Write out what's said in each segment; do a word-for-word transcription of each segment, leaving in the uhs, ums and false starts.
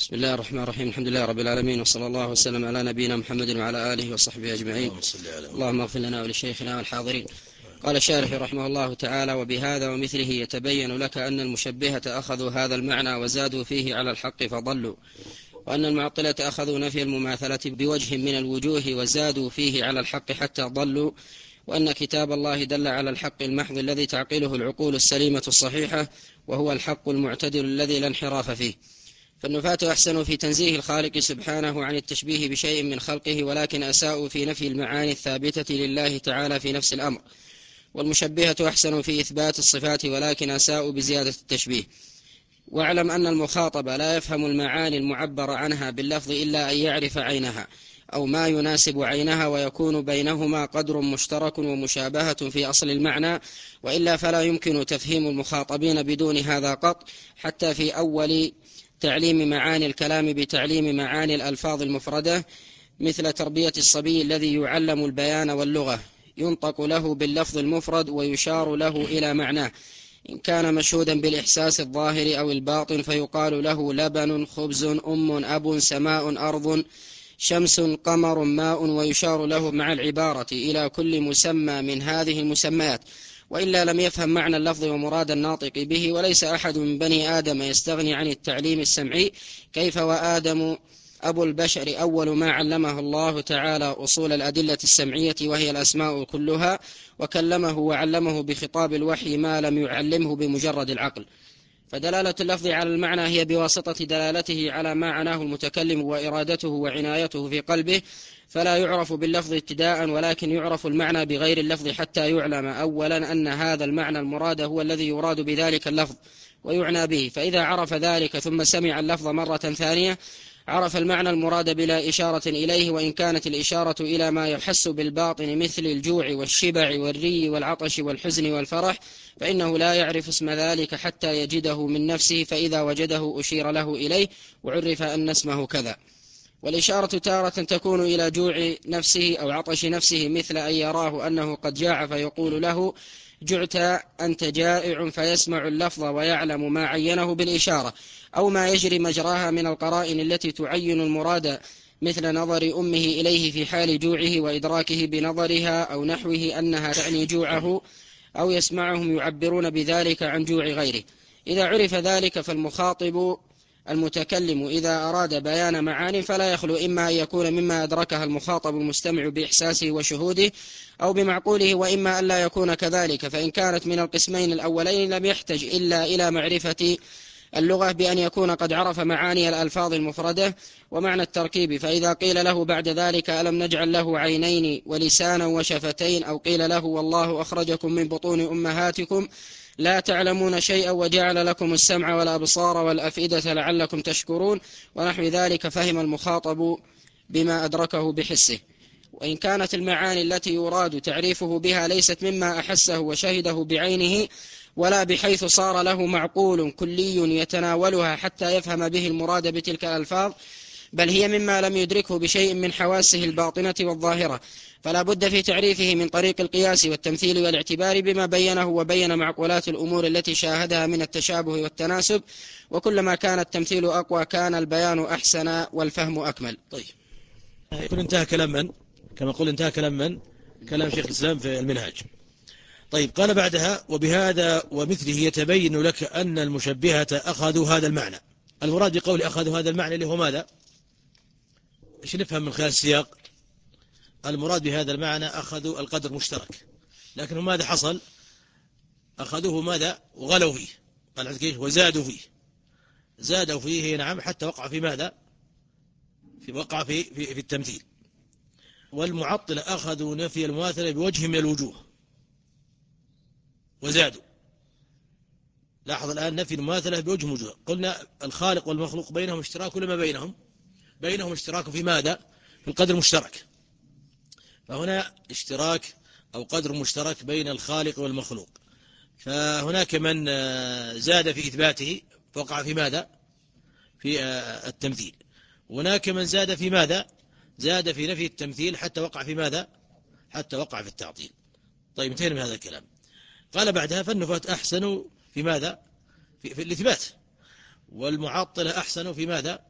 بسم الله الرحمن الرحيم. الحمد لله رب العالمين، وصلى الله وسلم على نبينا محمد وعلى آله وصحبه أجمعين. اللهم اغفر لنا ولشيخنا والحاضرين. قال الشارح رحمه الله تعالى: وبهذا ومثله يتبين لك أن المشبهة أخذوا هذا المعنى وزادوا فيه على الحق فضلوا، وأن المعطلة أخذوا نفي المماثلة بوجه من الوجوه وزادوا فيه على الحق حتى ضلوا، وأن كتاب الله دل على الحق المحض الذي تعقله العقول السليمة الصحيحة، وهو الحق المعتدل الذي لا انحراف فيه. فالنفاة أحسنوا في تنزيه الخالق سبحانه عن التشبيه بشيء من خلقه، ولكن أساءوا في نفي المعاني الثابتة لله تعالى في نفس الأمر. والمشبهة أحسنوا في إثبات الصفات، ولكن أساءوا بزيادة التشبيه. واعلم أن المخاطب لا يفهم المعاني المعبر عنها باللفظ إلا أن يعرف عينها أو ما يناسب عينها، ويكون بينهما قدر مشترك ومشابهة في أصل المعنى، وإلا فلا يمكن تفهيم المخاطبين بدون هذا قط، حتى في أول تعليم معاني الكلام بتعليم معاني الألفاظ المفردة، مثل تربية الصبي الذي يعلم البيان واللغة، ينطق له باللفظ المفرد ويشار له إلى معناه، إن كان مشهودا بالإحساس الظاهر أو الباطن فيقال له لبن، خبز، أم، أب، سماء، أرض، شمس، قمر، ماء، ويشار له مع العبارة إلى كل مسمى من هذه المسميات، وإلا لم يفهم معنى اللفظ ومراد الناطق به. وليس أحد من بني آدم يستغني عن التعليم السمعي، كيف وآدم أبو البشر أول ما علمه الله تعالى أصول الأدلة السمعية وهي الأسماء كلها، وكلمه وعلمه بخطاب الوحي ما لم يعلمه بمجرد العقل. فدلالة اللفظ على المعنى هي بواسطة دلالته على ما عناه المتكلم وإرادته وعنايته في قلبه، فلا يعرف باللفظ ابتداء، ولكن يعرف المعنى بغير اللفظ حتى يعلم أولا أن هذا المعنى المراد هو الذي يراد بذلك اللفظ ويعنى به. فإذا عرف ذلك ثم سمع اللفظ مرة ثانية عرف المعنى المراد بلا إشارة إليه، وإن كانت الإشارة إلى ما يحس بالباطن مثل الجوع والشبع والري والعطش والحزن والفرح، فإنه لا يعرف اسم ذلك حتى يجده من نفسه، فإذا وجده أشير له إليه وعرف أن اسمه كذا. والإشارة تارة تكون إلى جوع نفسه أو عطش نفسه، مثل أن يراه أنه قد جاع فيقول له جعت، أنت جائع، فيسمع اللفظ ويعلم ما عينه بالإشارة، أو ما يجري مجراها من القرائن التي تعين المراد، مثل نظر أمه إليه في حال جوعه وإدراكه بنظرها أو نحوه أنها تعني جوعه، أو يسمعهم يعبرون بذلك عن جوع غيره. إذا عرف ذلك فالمخاطب المتكلم إذا أراد بيان معاني فلا يخلو إما أن يكون مما أدركها المخاطب المستمع بإحساسه وشهوده أو بمعقوله، وإما أن لا يكون كذلك. فإن كانت من القسمين الأولين لم يحتج إلا إلى معرفة اللغة بأن يكون قد عرف معاني الألفاظ المفردة ومعنى التركيب. فإذا قيل له بعد ذلك ألم نجعل له عينين ولسانا وشفتين، أو قيل له والله أخرجكم من بطون أمهاتكم لا تعلمون شيئا وجعل لكم السمع والأبصار والأفئدة لعلكم تشكرون، ونحو ذلك، فهم المخاطب بما أدركه بحسه. وإن كانت المعاني التي يراد تعريفه بها ليست مما أحسه وشهده بعينه، ولا بحيث صار له معقول كلي يتناولها حتى يفهم به المراد بتلك الألفاظ، بل هي مما لم يدركه بشيء من حواسه الباطنة والظاهرة، فلا بد في تعريفه من طريق القياس والتمثيل والاعتبار بما بينه وبين معقولات الأمور التي شاهدها من التشابه والتناسب، وكلما كان التمثيل أقوى كان البيان أحسن والفهم أكمل. طيب، يكون انتهى كلام من؟ كما قل انتهى كلام من؟ كلام شيخ الإسلام في المنهاج. طيب، قال بعدها: وبهذا ومثله يتبين لك أن المشبهة أخذوا هذا المعنى. المراد بقول أخذوا هذا المعنى اللي هو ماذا؟ ايش نفهم من خلال السياق؟ المراد بهذا المعنى أخذوا القدر مشترك، لكن ماذا حصل؟ أخذوه ماذا؟ وغلوا فيه. قال عندك ايش؟ وزادوا فيه. زادوا فيه، نعم، حتى وقع في ماذا؟ في وقع في في, في التمثيل. والمعطلة أخذوا نفي المماثلة بوجه من الوجوه وزادوا. لاحظ الآن نفي المماثلة بوجه من الوجوه. قلنا الخالق والمخلوق بينهم اشتراك، ولا ما بينهم؟ بينهم اشتراك في ماذا؟ في القدر المشترك. فهنا اشتراك أو قدر مشترك بين الخالق والمخلوق. فهناك من زاد في إثباته فوقع في ماذا؟ في التمثيل. هناك من زاد في ماذا؟ زاد في نفي التمثيل حتى وقع في ماذا؟ حتى وقع في التعطيل. طيب، انتهينا من هذا الكلام. قال بعدها: فالنفاة أحسنوا في ماذا؟ في, في الإثبات. والمعطلة أحسنوا في ماذا؟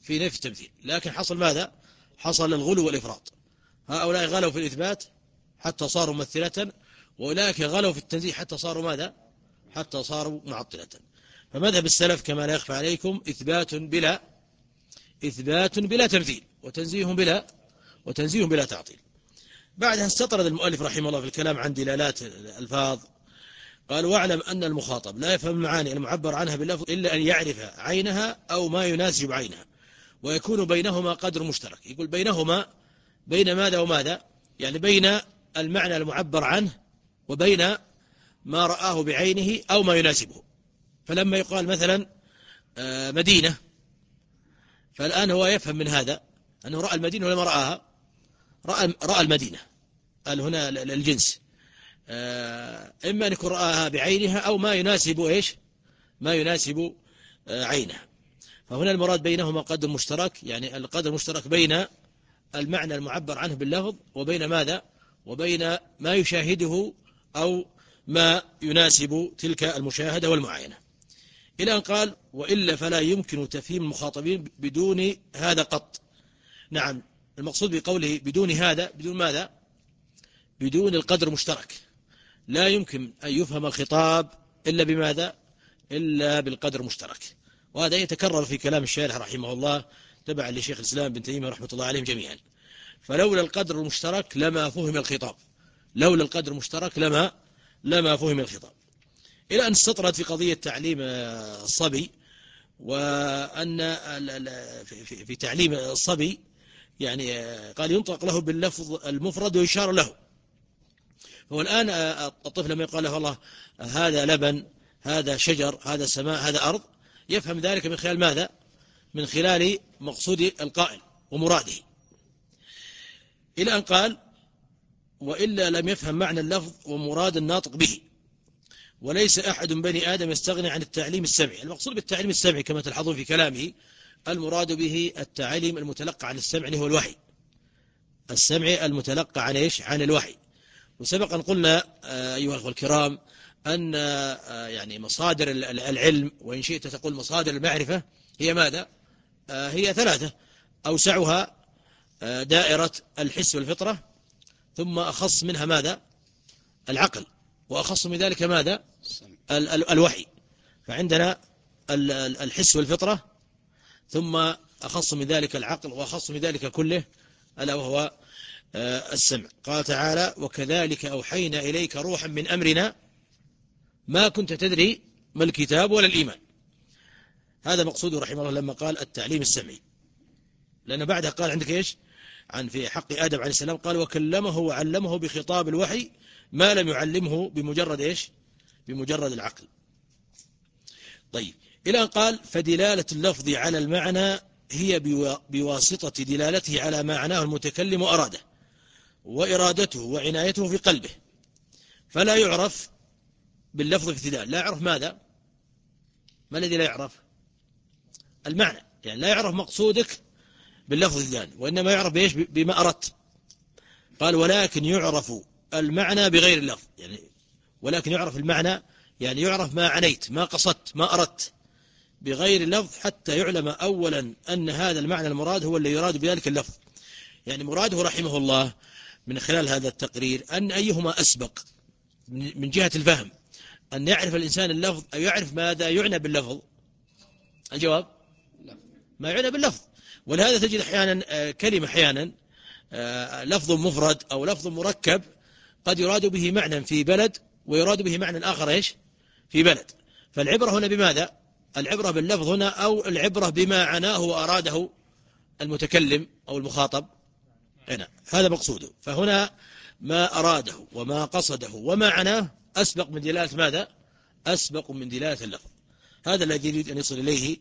في نفي التمثيل، لكن حصل ماذا؟ حصل الغلو والإفراط. هؤلاء غلوا في الإثبات حتى صاروا ممثلة، وأولئك غلوا في التنزيه حتى صاروا ماذا؟ حتى صاروا معطلة. فمذهب السلف كما لا يخفى عليكم إثبات بلا إثبات بلا تمثيل، وتنزيه بلا وتنزيه بلا تعطيل. بعدها استطرد المؤلف رحمه الله في الكلام عن دلالات الألفاظ. قال: واعلم أن المخاطب لا يفهم المعاني المعبر عنها باللفظ إلا أن يعرف عينها أو ما يناسب عينها، ويكون بينهما قدر مشترك. يقول بينهما، بين ماذا وماذا؟ يعني بين المعنى المعبر عنه وبين ما رآه بعينه أو ما يناسبه. فلما يقال مثلا مدينة، فالآن هو يفهم من هذا أنه رأى المدينة ولا ما رآها؟ رأى, رأى المدينة. قال هنا الجنس، إما أن يكون رآها بعينها أو ما يناسب إيش؟ ما يناسب عينها. فهنا المراد بينهما قدر مشترك، يعني القدر المشترك بين المعنى المعبر عنه باللفظ وبين ماذا؟ وبين ما يشاهده أو ما يناسب تلك المشاهدة والمعاينة. إلى أن قال: وإلا فلا يمكن تفهيم المخاطبين بدون هذا قط. نعم، المقصود بقوله بدون هذا، بدون ماذا؟ بدون القدر المشترك. لا يمكن أن يفهم الخطاب إلا بماذا؟ إلا بالقدر المشترك. وهذا يتكرر في كلام الشارح رحمه الله تبعا لشيخ الإسلام بن تيمية رحمة الله عليهم جميعا. فلولا القدر المشترك لما فهم الخطاب، لولا القدر المشترك لما لما فهم الخطاب. إلى أن استطرد في قضية تعليم الصبي، وأن في تعليم الصبي يعني قال ينطق له باللفظ المفرد ويشار له. هو الآن الطفل لما يقال له والله هذا لبن، هذا شجر، هذا سماء، هذا أرض، يفهم ذلك من خلال ماذا؟ من خلال مقصود القائل ومراده. إلى أن قال: وإلا لم يفهم معنى اللفظ ومراد الناطق به، وليس أحد بني آدم يستغني عن التعليم السمعي. المقصود بالتعليم السمعي كما تلحظون في كلامه المراد به التعليم المتلقى عن السمع اللي هو الوحي، السمعي المتلقى عن إيش؟ عن الوحي. وسبق أن قلنا أيها الأخوة الكرام أن يعني مصادر العلم، وإن شئت تقول مصادر المعرفة، هي ماذا؟ هي ثلاثة: أوسعها دائرة الحس والفطرة، ثم أخص منها ماذا؟ العقل، وأخص من ذلك ماذا؟ الوحي. فعندنا الحس والفطرة، ثم أخص من ذلك العقل، وأخص من ذلك كله ألا وهو السمع. قال تعالى: وكذلك أوحينا إليك روحا من أمرنا ما كنت تدري ما الكتاب ولا الإيمان. هذا مقصوده رحمه الله لما قال التعليم السمعي، لأن بعدها قال عندك إيش؟ عن في حق آدم عليه السلام قال: وكلمه وعلمه بخطاب الوحي ما لم يعلمه بمجرد إيش؟ بمجرد العقل. طيب، إلى أن قال: فدلالة اللفظ على المعنى هي بواسطة دلالته على معناه المتكلم وأراده، وإرادته وعنايته في قلبه، فلا يعرف باللفظ ابتداء. لا يعرف ماذا؟ ما الذي لا يعرف؟ المعنى، يعني لا يعرف مقصودك باللفظ ابتداء، وإنما يعرف بإيش؟ بما أردت. قال: ولكن يعرف المعنى بغير اللفظ، يعني ولكن يعرف المعنى، يعني يعرف ما عنيت، ما قصدت، ما أردت بغير اللفظ، حتى يعلم أولا أن هذا المعنى المراد هو اللي يراد بذلك اللفظ. يعني مراده رحمه الله من خلال هذا التقرير أن أيهما أسبق من جهة الفهم، أن يعرف الإنسان اللفظ أو يعرف ماذا يعنى باللفظ؟ الجواب: ما يعنى باللفظ. ولهذا تجد أحيانا كلمة أحيانا لفظ مفرد أو لفظ مركب قد يراد به معنى في بلد ويراد به معنى آخر إيش؟ في بلد. فالعبرة هنا بماذا؟ العبرة باللفظ هنا، أو العبرة بما عناه وأراده المتكلم أو المخاطب هنا، هذا مقصوده. فهنا ما أراده وما قصده وما عناه أسبق من دلالة ماذا؟ أسبق من دلالة اللفظ. هذا الذي يريد أن يصل إليه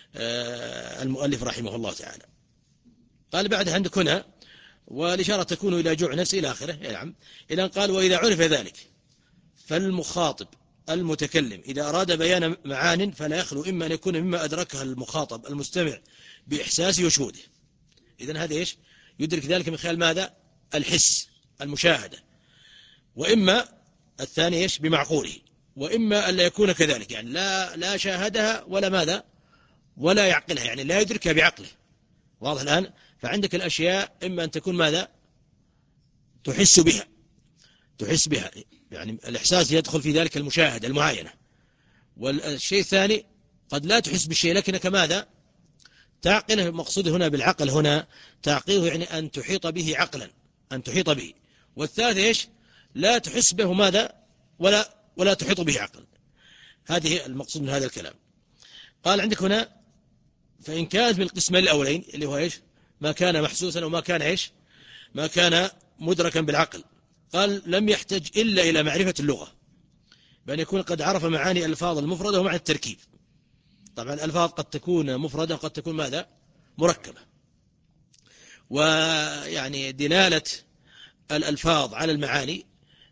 المؤلف رحمه الله تعالى. قال بعد عندك هنا: والإشارة تكون إلى جعنس إلى آخره. نعم. إلى أن قال: وإذا عرف ذلك فالمخاطب المتكلم إذا أراد بيان معان فلا يخلو إما أن يكون مما أدركها المخاطب المستمع بإحساسه وشهوده. إذن هذا إيش؟ يدرك ذلك من خلال ماذا؟ الحس، المشاهدة. وإما الثاني إيش؟ بمعقوله. وإما أن لا يكون كذلك، يعني لا لا شاهدها ولا ماذا؟ ولا يعقلها، يعني لا يدركها بعقله، واضح الآن؟ فعندك الأشياء إما أن تكون ماذا؟ تحس بها تحس بها يعني الإحساس يدخل في ذلك المشاهدة المعاينة. والشيء الثاني قد لا تحس بالشيء لكنك ماذا؟ تعقله. مقصود هنا بالعقل هنا تعقيله يعني أن تحيط به عقلا، أن تحيط به. والثالث إيش؟ لا تحس به ماذا؟ ولا ولا تحيط به عقلا. هذه المقصود من هذا الكلام. قال عندك هنا فإن كانت من القسمين الأولين اللي هو إيش؟ ما كان محسوسا وما كان إيش؟ ما كان مدركا بالعقل. قال لم يحتج إلا إلى معرفة اللغة، بأن يكون قد عرف معاني الألفاظ المفردة ومع التركيب. طبعا الألفاظ قد تكون مفردة وقد تكون ماذا؟ مركبة. ويعني دلالة الألفاظ على المعاني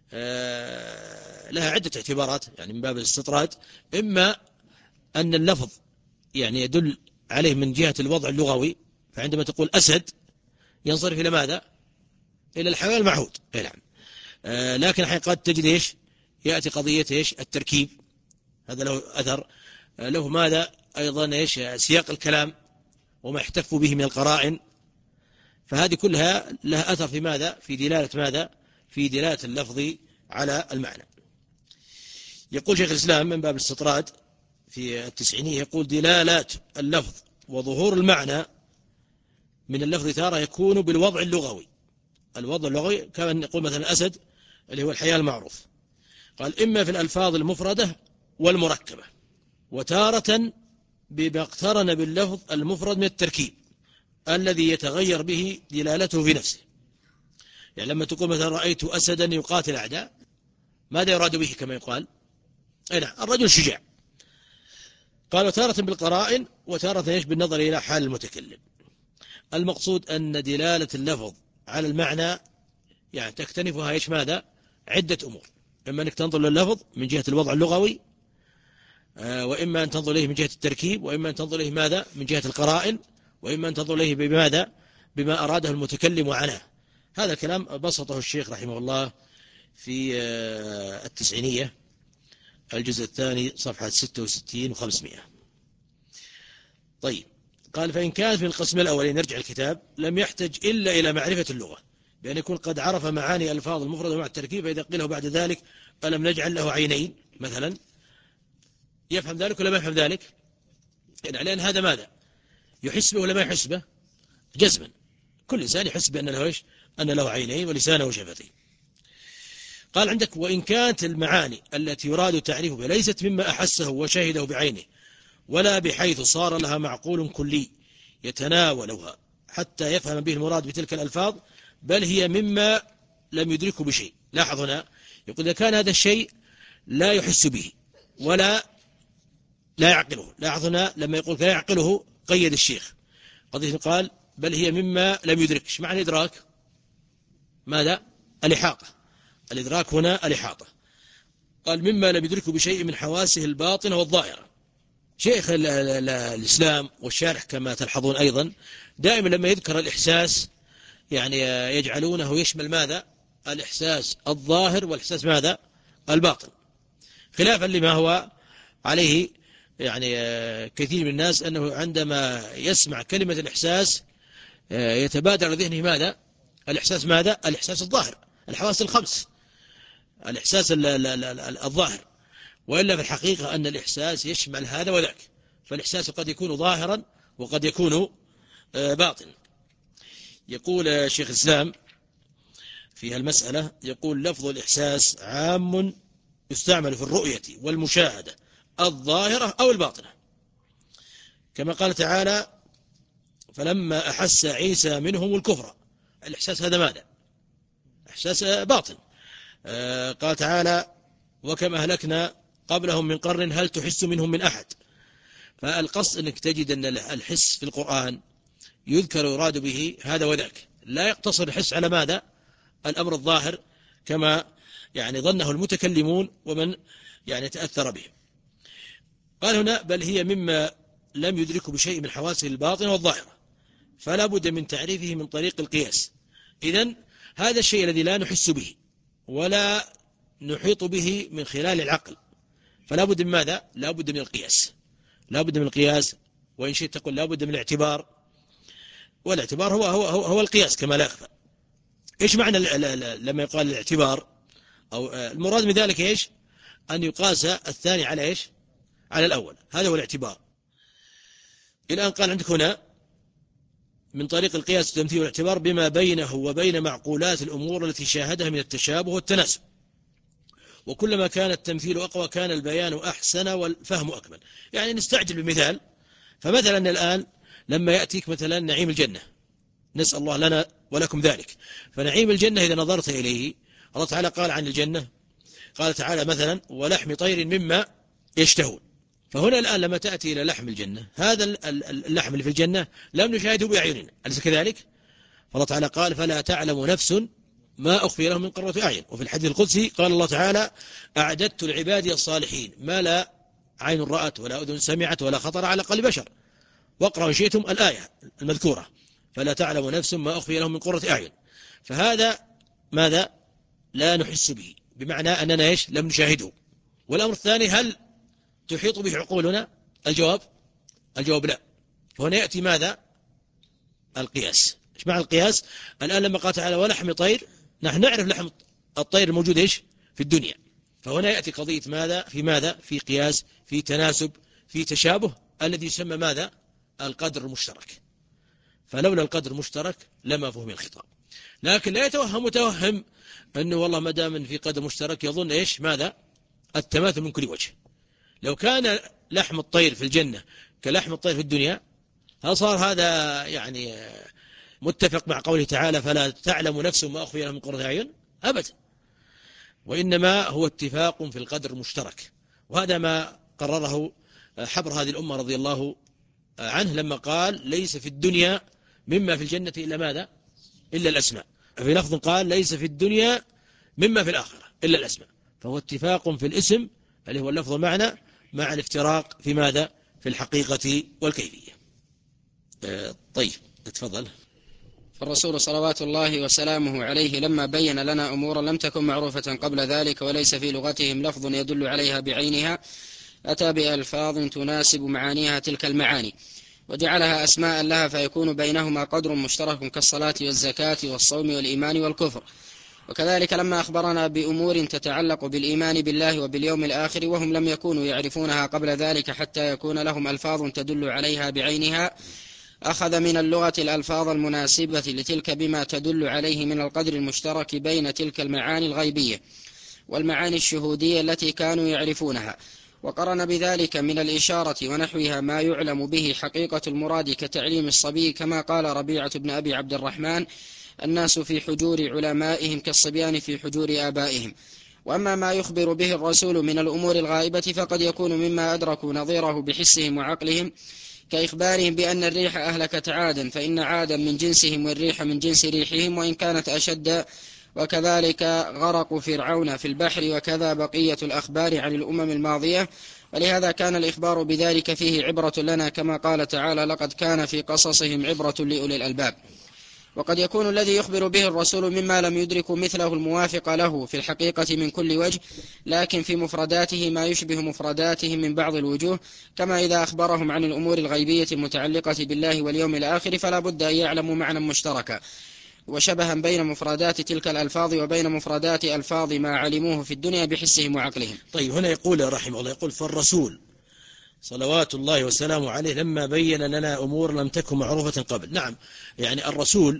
لها عدة اعتبارات يعني من باب الاستطراد. إما أن اللفظ يعني يدل عليه من جهة الوضع اللغوي، فعندما تقول أسد ينصرف إلى ماذا؟ إلى الحيوان المعهود. نعم. لكن حقيقة تجد إيش؟ يأتي قضية إيش؟ التركيب، هذا له أثر. له ماذا أيضا إيش؟ سياق الكلام وما يحتف به من القرائن. فهذه كلها لها أثر في ماذا؟ في دلالة ماذا؟ في دلالة اللفظ على المعنى. يقول شيخ الإسلام من باب الاستطراد في التسعينية، يقول دلالات اللفظ وظهور المعنى من اللفظ تارة يكون بالوضع اللغوي. الوضع اللغوي كما نقول مثلا أسد اللي هو الحيوان المعروف. قال إما في الألفاظ المفردة والمركبة، وتارة بما اقترن باللفظ المفرد من التركيب الذي يتغير به دلالته في نفسه. يعني لما تقول مثلا رأيت أسدا يقاتل أعداء، ماذا يراد به كما يقال؟ نعم الرجل شجاع. قال وتارة بالقرائن وتارة يش بالنظر إلى حال المتكلم. المقصود أن دلالة اللفظ على المعنى يعني تكتنفها إيش ماذا؟ عدة أمور. إما أنك تنظر لللفظ من جهة الوضع اللغوي، وإما أن تنظر إليه من جهة التركيب، وإما أن تنظر إليه ماذا؟ من جهة القرائن، وإما أن تنظر إليه بماذا؟ بما أراده المتكلم وعناه. هذا الكلام بسطه الشيخ رحمه الله في التسعينية الجزء الثاني صفحة ستة وستين وخمسمائة. طيب قال فإن كانت في القسم الأولي نرجع الكتاب لم يحتج إلا إلى معرفة اللغة، بأن يكون قد عرف معاني ألفاظ المفردة مع التركيب. فإذا قيل له بعد ذلك ألم نجعل له عينين مثلا، يفهم ذلك ولا ما يفهم ذلك؟ يعني لأن هذا ماذا؟ يحس به ولا ما يحس به؟ جزما كل إنسان يحس بأن له إيش؟ أن له عينين ولسانه وشفتين. قال عندك وإن كانت المعاني التي يراد تعريفه بها ليست مما أحسه وشهده بعينه، ولا بحيث صار لها معقول كلي يتناولها حتى يفهم به المراد بتلك الألفاظ، بل هي مما لم يدركه بشيء. لاحظ هنا يقول إذا كان هذا الشيء لا يحس به ولا لا يعقله. لاحظ هنا لما يقول لا يعقله قيد الشيخ قضية، قال بل هي مما لم يدرك. ايش معنى الإدراك؟ ماذا؟ الإحاطة. الإدراك هنا الإحاطة. قال مما لم يدركه بشيء من حواسه الباطنة والظاهرة. شيخ الإسلام والشارح كما تلحظون أيضا دائما لما يذكر الإحساس يعني يجعلونه يشمل ماذا؟ الإحساس الظاهر والإحساس ماذا؟ الباطن، خلافا لما هو عليه يعني كثير من الناس، أنه عندما يسمع كلمة الإحساس يتبادر لذهنه ماذا؟ الإحساس ماذا؟ الإحساس الظاهر، الحواس الخمس، الإحساس الظاهر. وإلا في الحقيقة أن الإحساس يشمل هذا وذاك، فالإحساس قد يكون ظاهرا وقد يكون باطن. يقول شيخ الإسلام في المسألة، يقول لفظ الإحساس عام يستعمل في الرؤية والمشاهدة الظاهرة أو الباطنة، كما قال تعالى فلما أحس عيسى منهم الكفر. الإحساس هذا ماذا؟ إحساس باطن. قال تعالى وكم أهلكنا قبلهم من قرن هل تحس منهم من أحد. فالقصد أنك تجد أن الحس في القرآن يذكر يراد به هذا وذاك، لا يقتصر الحس على ماذا؟ الأمر الظاهر كما يعني ظنه المتكلمون ومن يعني تأثر به. قال هنا بل هي مما لم يدركه بشيء من حواسه الباطنة والظاهرة، فلا بد من تعريفه من طريق القياس. إذن هذا الشيء الذي لا نحس به ولا نحيط به من خلال العقل، فلا بد من ماذا؟ لا بد من القياس. لا بد من القياس، وإن شئت تقول لا بد من الاعتبار. والاعتبار هو, هو, هو, هو القياس كما لا يخفى. إيش معنى لما يقال الاعتبار؟ أو المراد من ذلك إيش؟ أن يقاس الثاني على إيش؟ على الأول، هذا هو الاعتبار. الآن قال عندك هنا من طريق القياس والتمثيل والاعتبار بما بينه وبين معقولات الأمور التي شاهدها من التشابه والتناسب، وكلما كان التمثيل أقوى كان البيان أحسن والفهم أكمل. يعني نستعجل بمثال، فمثلا الآن لما يأتيك مثلا نعيم الجنة، نسأل الله لنا ولكم ذلك، فنعيم الجنة إذا نظرت إليه الله تعالى قال عن الجنة، قال تعالى مثلا ولحم طير مما يشتهون. فهنا الآن لما تأتي إلى لحم الجنة، هذا اللحم اللي في الجنة لم نشاهده بأعيننا، أليس كذلك؟ فالله تعالى قال فلا تعلم نفس ما أخفي لهم من قرة أعين. وفي الحديث القدسي قال الله تعالى أعددت لعبادي الصالحين ما لا عين رأت ولا أذن سمعت ولا خطر على قلب بشر. واقرأوا إن شئتم الآية المذكورة فلا تعلم نفس ما أخفي لهم من قرة أعين. فهذا ماذا؟ لا نحس به، بمعنى أننا إيش؟ لم نشاهده. والأمر الثاني هل تحيط به عقولنا؟ الجواب الجواب لا. فهنا يأتي ماذا؟ القياس. إيش معنى القياس؟ الآن لما قال تعالى ولحم طير، نحن نعرف لحم الطير الموجود إيش؟ في الدنيا. فهنا يأتي قضية ماذا؟ في ماذا؟ في قياس، في تناسب، في تشابه، الذي يسمى ماذا؟ القدر المشترك. فلولا القدر المشترك لما فهم الخطاب. لكن لا يتوهم متوهم أنه والله ما دام في قدر مشترك يظن إيش؟ ماذا؟ التماثل من كل وجه. لو كان لحم الطير في الجنة كلحم الطير في الدنيا، هل صار هذا يعني متفق مع قوله تعالى فلا تعلم نفس ما أخفي لهم من قرة أعين؟ أبدا. وإنما هو اتفاق في القدر المشترك، وهذا ما قرره حبر هذه الأمة رضي الله عنه لما قال ليس في الدنيا مما في الجنة إلا ماذا؟ إلا الأسماء. في لفظ قال ليس في الدنيا مما في الآخرة إلا الأسماء. فهو اتفاق في الاسم اللي هو اللفظ المعنى مع الافتراق في ماذا؟ في الحقيقة والكيفية. آه طيب تفضل. فالرسول صلوات الله وسلامه عليه لما بين لنا أمورا لم تكن معروفة قبل ذلك وليس في لغتهم لفظ يدل عليها بعينها، أتى بألفاظ تناسب معانيها تلك المعاني وجعلها أسماء لها، فيكون بينهما قدر مشترك كالصلاة والزكاة والصوم والإيمان والكفر. وكذلك لما أخبرنا بأمور تتعلق بالإيمان بالله وباليوم الآخر وهم لم يكونوا يعرفونها قبل ذلك حتى يكون لهم ألفاظ تدل عليها بعينها، أخذ من اللغة الألفاظ المناسبة لتلك بما تدل عليه من القدر المشترك بين تلك المعاني الغيبية والمعاني الشهودية التي كانوا يعرفونها، وقرن بذلك من الإشارة ونحوها ما يعلم به حقيقة المراد كتعليم الصبي، كما قال ربيعة بن أبي عبد الرحمن الناس في حجور علمائهم كالصبيان في حجور آبائهم. وأما ما يخبر به الرسول من الأمور الغائبة فقد يكون مما أدركوا نظيره بحسهم وعقلهم، كإخبارهم بأن الريح أهلكت عادا فإن عادا من جنسهم والريح من جنس ريحهم وإن كانت أشد، وكذلك غرق فرعون في البحر، وكذا بقية الأخبار عن الأمم الماضية. ولهذا كان الإخبار بذلك فيه عبرة لنا، كما قال تعالى لقد كان في قصصهم عبرة لأولي الألباب. وقد يكون الذي يخبر به الرسول مما لم يدركوا مثله الموافق له في الحقيقة من كل وجه، لكن في مفرداته ما يشبه مفرداتهم من بعض الوجوه، كما إذا أخبرهم عن الأمور الغيبية المتعلقة بالله واليوم الآخر فلا بد أن يعلموا معنى مشتركا وشبها بين مفردات تلك الألفاظ وبين مفردات ألفاظ ما علموه في الدنيا بحسهم وعقلهم. طيب هنا يقول رحمه الله، يقول فالرسول صلوات الله وسلامه عليه لما بين لنا أمور لم تكن معروفة قبل. نعم، يعني الرسول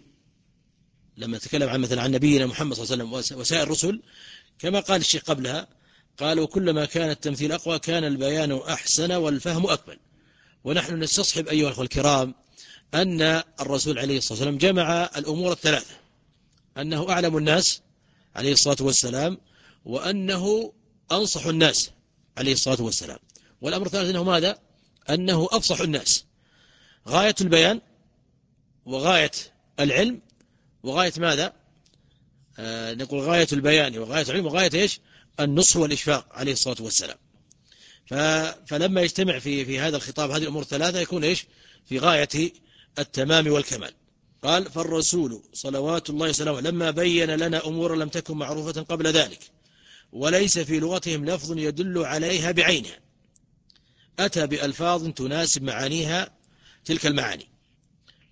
لما تكلم عن مثلا عن نبينا محمد صلى الله عليه وسلم وسائر الرسل كما قال الشيخ قبلها، قال وكلما كان التمثيل أقوى كان البيان أحسن والفهم أكمل. ونحن نستصحب أيها الأخوة الكرام أن الرسول عليه الصلاة والسلام جمع الأمور الثلاثة، أنه أعلم الناس عليه الصلاة والسلام، وأنه أنصح الناس عليه الصلاة والسلام، والأمر الثالث أنه ماذا؟ أنه أفصح الناس. غاية البيان وغاية العلم وغاية ماذا؟ آه نقول غاية البيان وغاية العلم وغاية إيش؟ النصح والإشفاق عليه الصلاة والسلام. فلما يجتمع في في هذا الخطاب هذه الأمور الثلاثة يكون إيش؟ في غاية التمام والكمال. قال فالرسول صلوات الله وسلامه لما بين لنا أمور لم تكن معروفة قبل ذلك وليس في لغتهم لفظ يدل عليها بعينها، أتى بألفاظ تناسب معانيها تلك المعاني.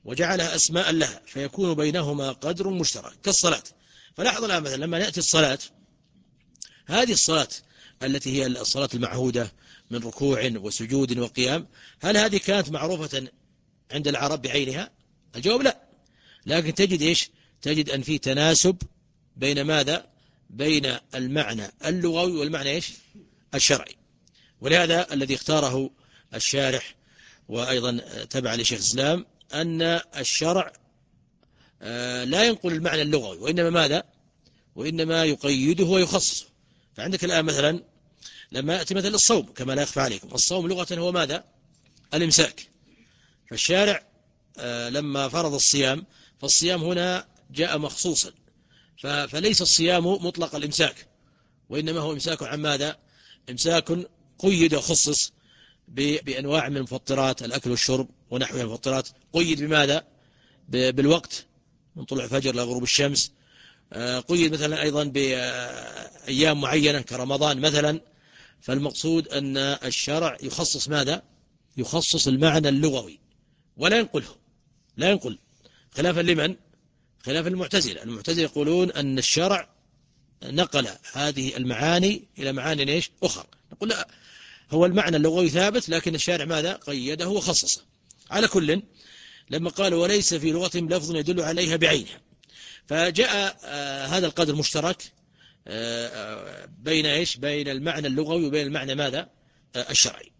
وجعلها أسماء لها فيكون بينهما قدر مشترك كالصلاة. فلاحظ الآن مثلا لما نأتي الصلاة، هذه الصلاة التي هي الصلاة المعهودة من ركوع وسجود وقيام، هل هذه كانت معروفة عند العرب بعينها؟ الجواب لا، لكن تجد إيش؟ تجد أن في تناسب بين ماذا؟ بين المعنى اللغوي والمعنى إيش؟ الشرعي. ولهذا الذي اختاره الشارح وأيضا تبع لشيخ الإسلام أن الشرع لا ينقل المعنى اللغوي، وإنما ماذا؟ وإنما يقيده ويخصصه. فعندك الآن مثلا لما يأتي مثلا الصوم، كما لا يخفى عليكم، الصوم لغة هو ماذا؟ الإمساك. فالشارع لما فرض الصيام، فالصيام هنا جاء مخصوصا، فليس الصيام مطلق الإمساك، وإنما هو إمساك عن ماذا؟ إمساك قيد وخصص بأنواع من المفطرات، الأكل والشرب ونحوها المفطرات، قيد بماذا؟ بالوقت من طلوع الفجر لغروب الشمس، قيد مثلا أيضا بأيام معينة كرمضان مثلا. فالمقصود أن الشرع يخصص ماذا؟ يخصص المعنى اللغوي ولا ينقله، لا ينقل، خلافا لمن؟ خلافا المعتزلة. المعتزلة يقولون أن الشرع نقل هذه المعاني إلى معاني إيش؟ أخرى. نقول لا، هو المعنى اللغوي ثابت، لكن الشارع ماذا؟ قيده وخصصه. على كل، لما قالوا وليس في لغتهم لفظ يدل عليها بعينها، فجاء آه هذا القدر مشترك آه آه بين إيش؟ بين المعنى اللغوي وبين المعنى ماذا؟ آه الشرعي.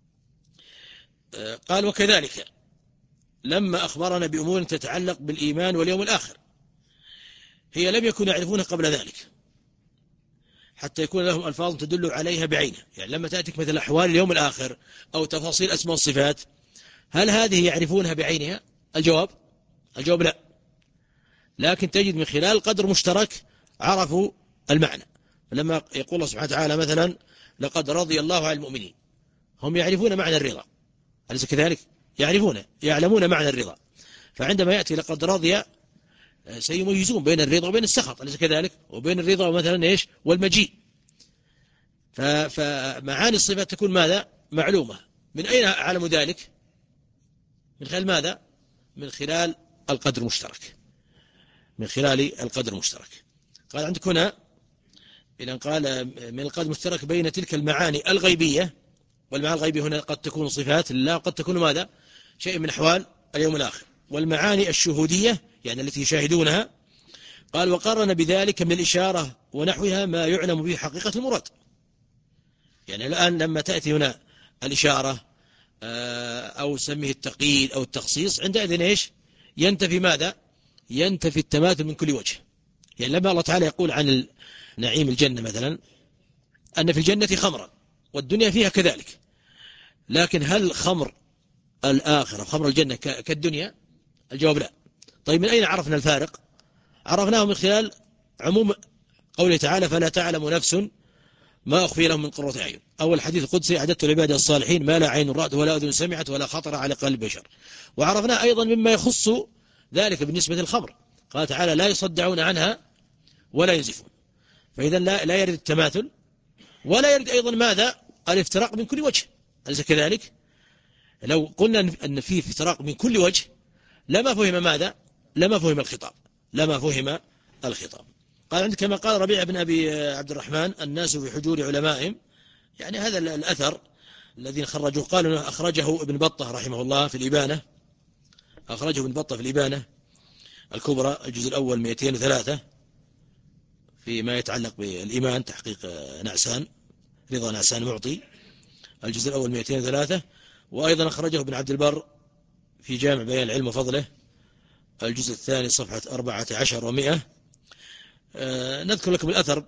آه قال وكذلك لما أخبرنا بأمور تتعلق بالإيمان واليوم الآخر، هي لم يكونوا يعرفونها قبل ذلك حتى يكون لهم ألفاظ تدل عليها بعينها. يعني لما تأتيك مثل أحوال اليوم الآخر أو تفاصيل أسماء الصفات، هل هذه يعرفونها بعينها؟ الجواب الجواب لا، لكن تجد من خلال قدر مشترك عرفوا المعنى. لما يقول الله سبحانه وتعالى مثلا لقد رضي الله عن المؤمنين، هم يعرفون معنى الرضا، أليس كذلك؟ يعرفون يعلمون معنى الرضا، فعندما يأتي لقد رضي سيميزون بين الرضا وبين السخط، أليس كذلك؟ وبين الرضا مثلا إيش؟ والمجيء. فمعاني الصفات تكون ماذا؟ معلومة. من أين أعلم ذلك؟ من خلال ماذا؟ من خلال القدر المشترك، من خلال القدر المشترك. قال عندك هنا إذا قال من القدر المشترك بين تلك المعاني الغيبية، والمعاني الغيبية هنا قد تكون صفات لله وقد تكون ماذا؟ شيء من أحوال اليوم الآخر. والمعاني الشهودية يعني التي يشاهدونها، قال وقرن بذلك من الإشارة ونحوها ما يعلم به حقيقة المراد. يعني الآن لما تأتي هنا الإشارة أو سميه التقييد أو التخصيص، عندئذ إيش؟ ينتفي ماذا؟ ينتفي التماثل من كل وجه. يعني لما الله تعالى يقول عن نعيم الجنة مثلا أن في الجنة خمرا والدنيا فيها كذلك، لكن هل خمر الآخرة خمر الجنة كالدنيا؟ الجواب لا. طيب من أين عرفنا الفارق؟ عرفناه من خلال عموم قوله تعالى فلا تعلم نفس ما أخفي لهم من قرة أعين. أول حديث قدسي أعددت لعبادي الصالحين ما لا عين رأت ولا أذن سمعت ولا خطر على قلب بشر. وعرفنا أيضا مما يخص ذلك بالنسبة للخمر، قال تعالى لا يصدعون عنها ولا ينزفون. فإذا لا, لا يرد التماثل ولا يرد أيضا ماذا؟ الافتراق من كل وجه، أليس كذلك؟ لو قلنا أن فيه افتراق من كل وجه لما فهم ماذا؟ لما فهم الخطاب، لما فهم الخطاب. قال عندك كما قال ربيع بن أبي عبد الرحمن الناس في حجور علمائهم، يعني هذا الأثر الذين خرجوه قالوا أخرجه ابن بطة رحمه الله في الإبانة، أخرجه ابن بطة في الإبانة الكبرى الجزء الأول مئتين وثلاثة فيما يتعلق بالإيمان تحقيق نعسان رضا نعسان معطي، الجزء الأول مئتين وثلاثة. وأيضا أخرجه ابن عبد البر في جامع بيان العلم وفضله الجزء الثاني صفحة أربعة عشر ومئة. آه نذكر لكم الأثر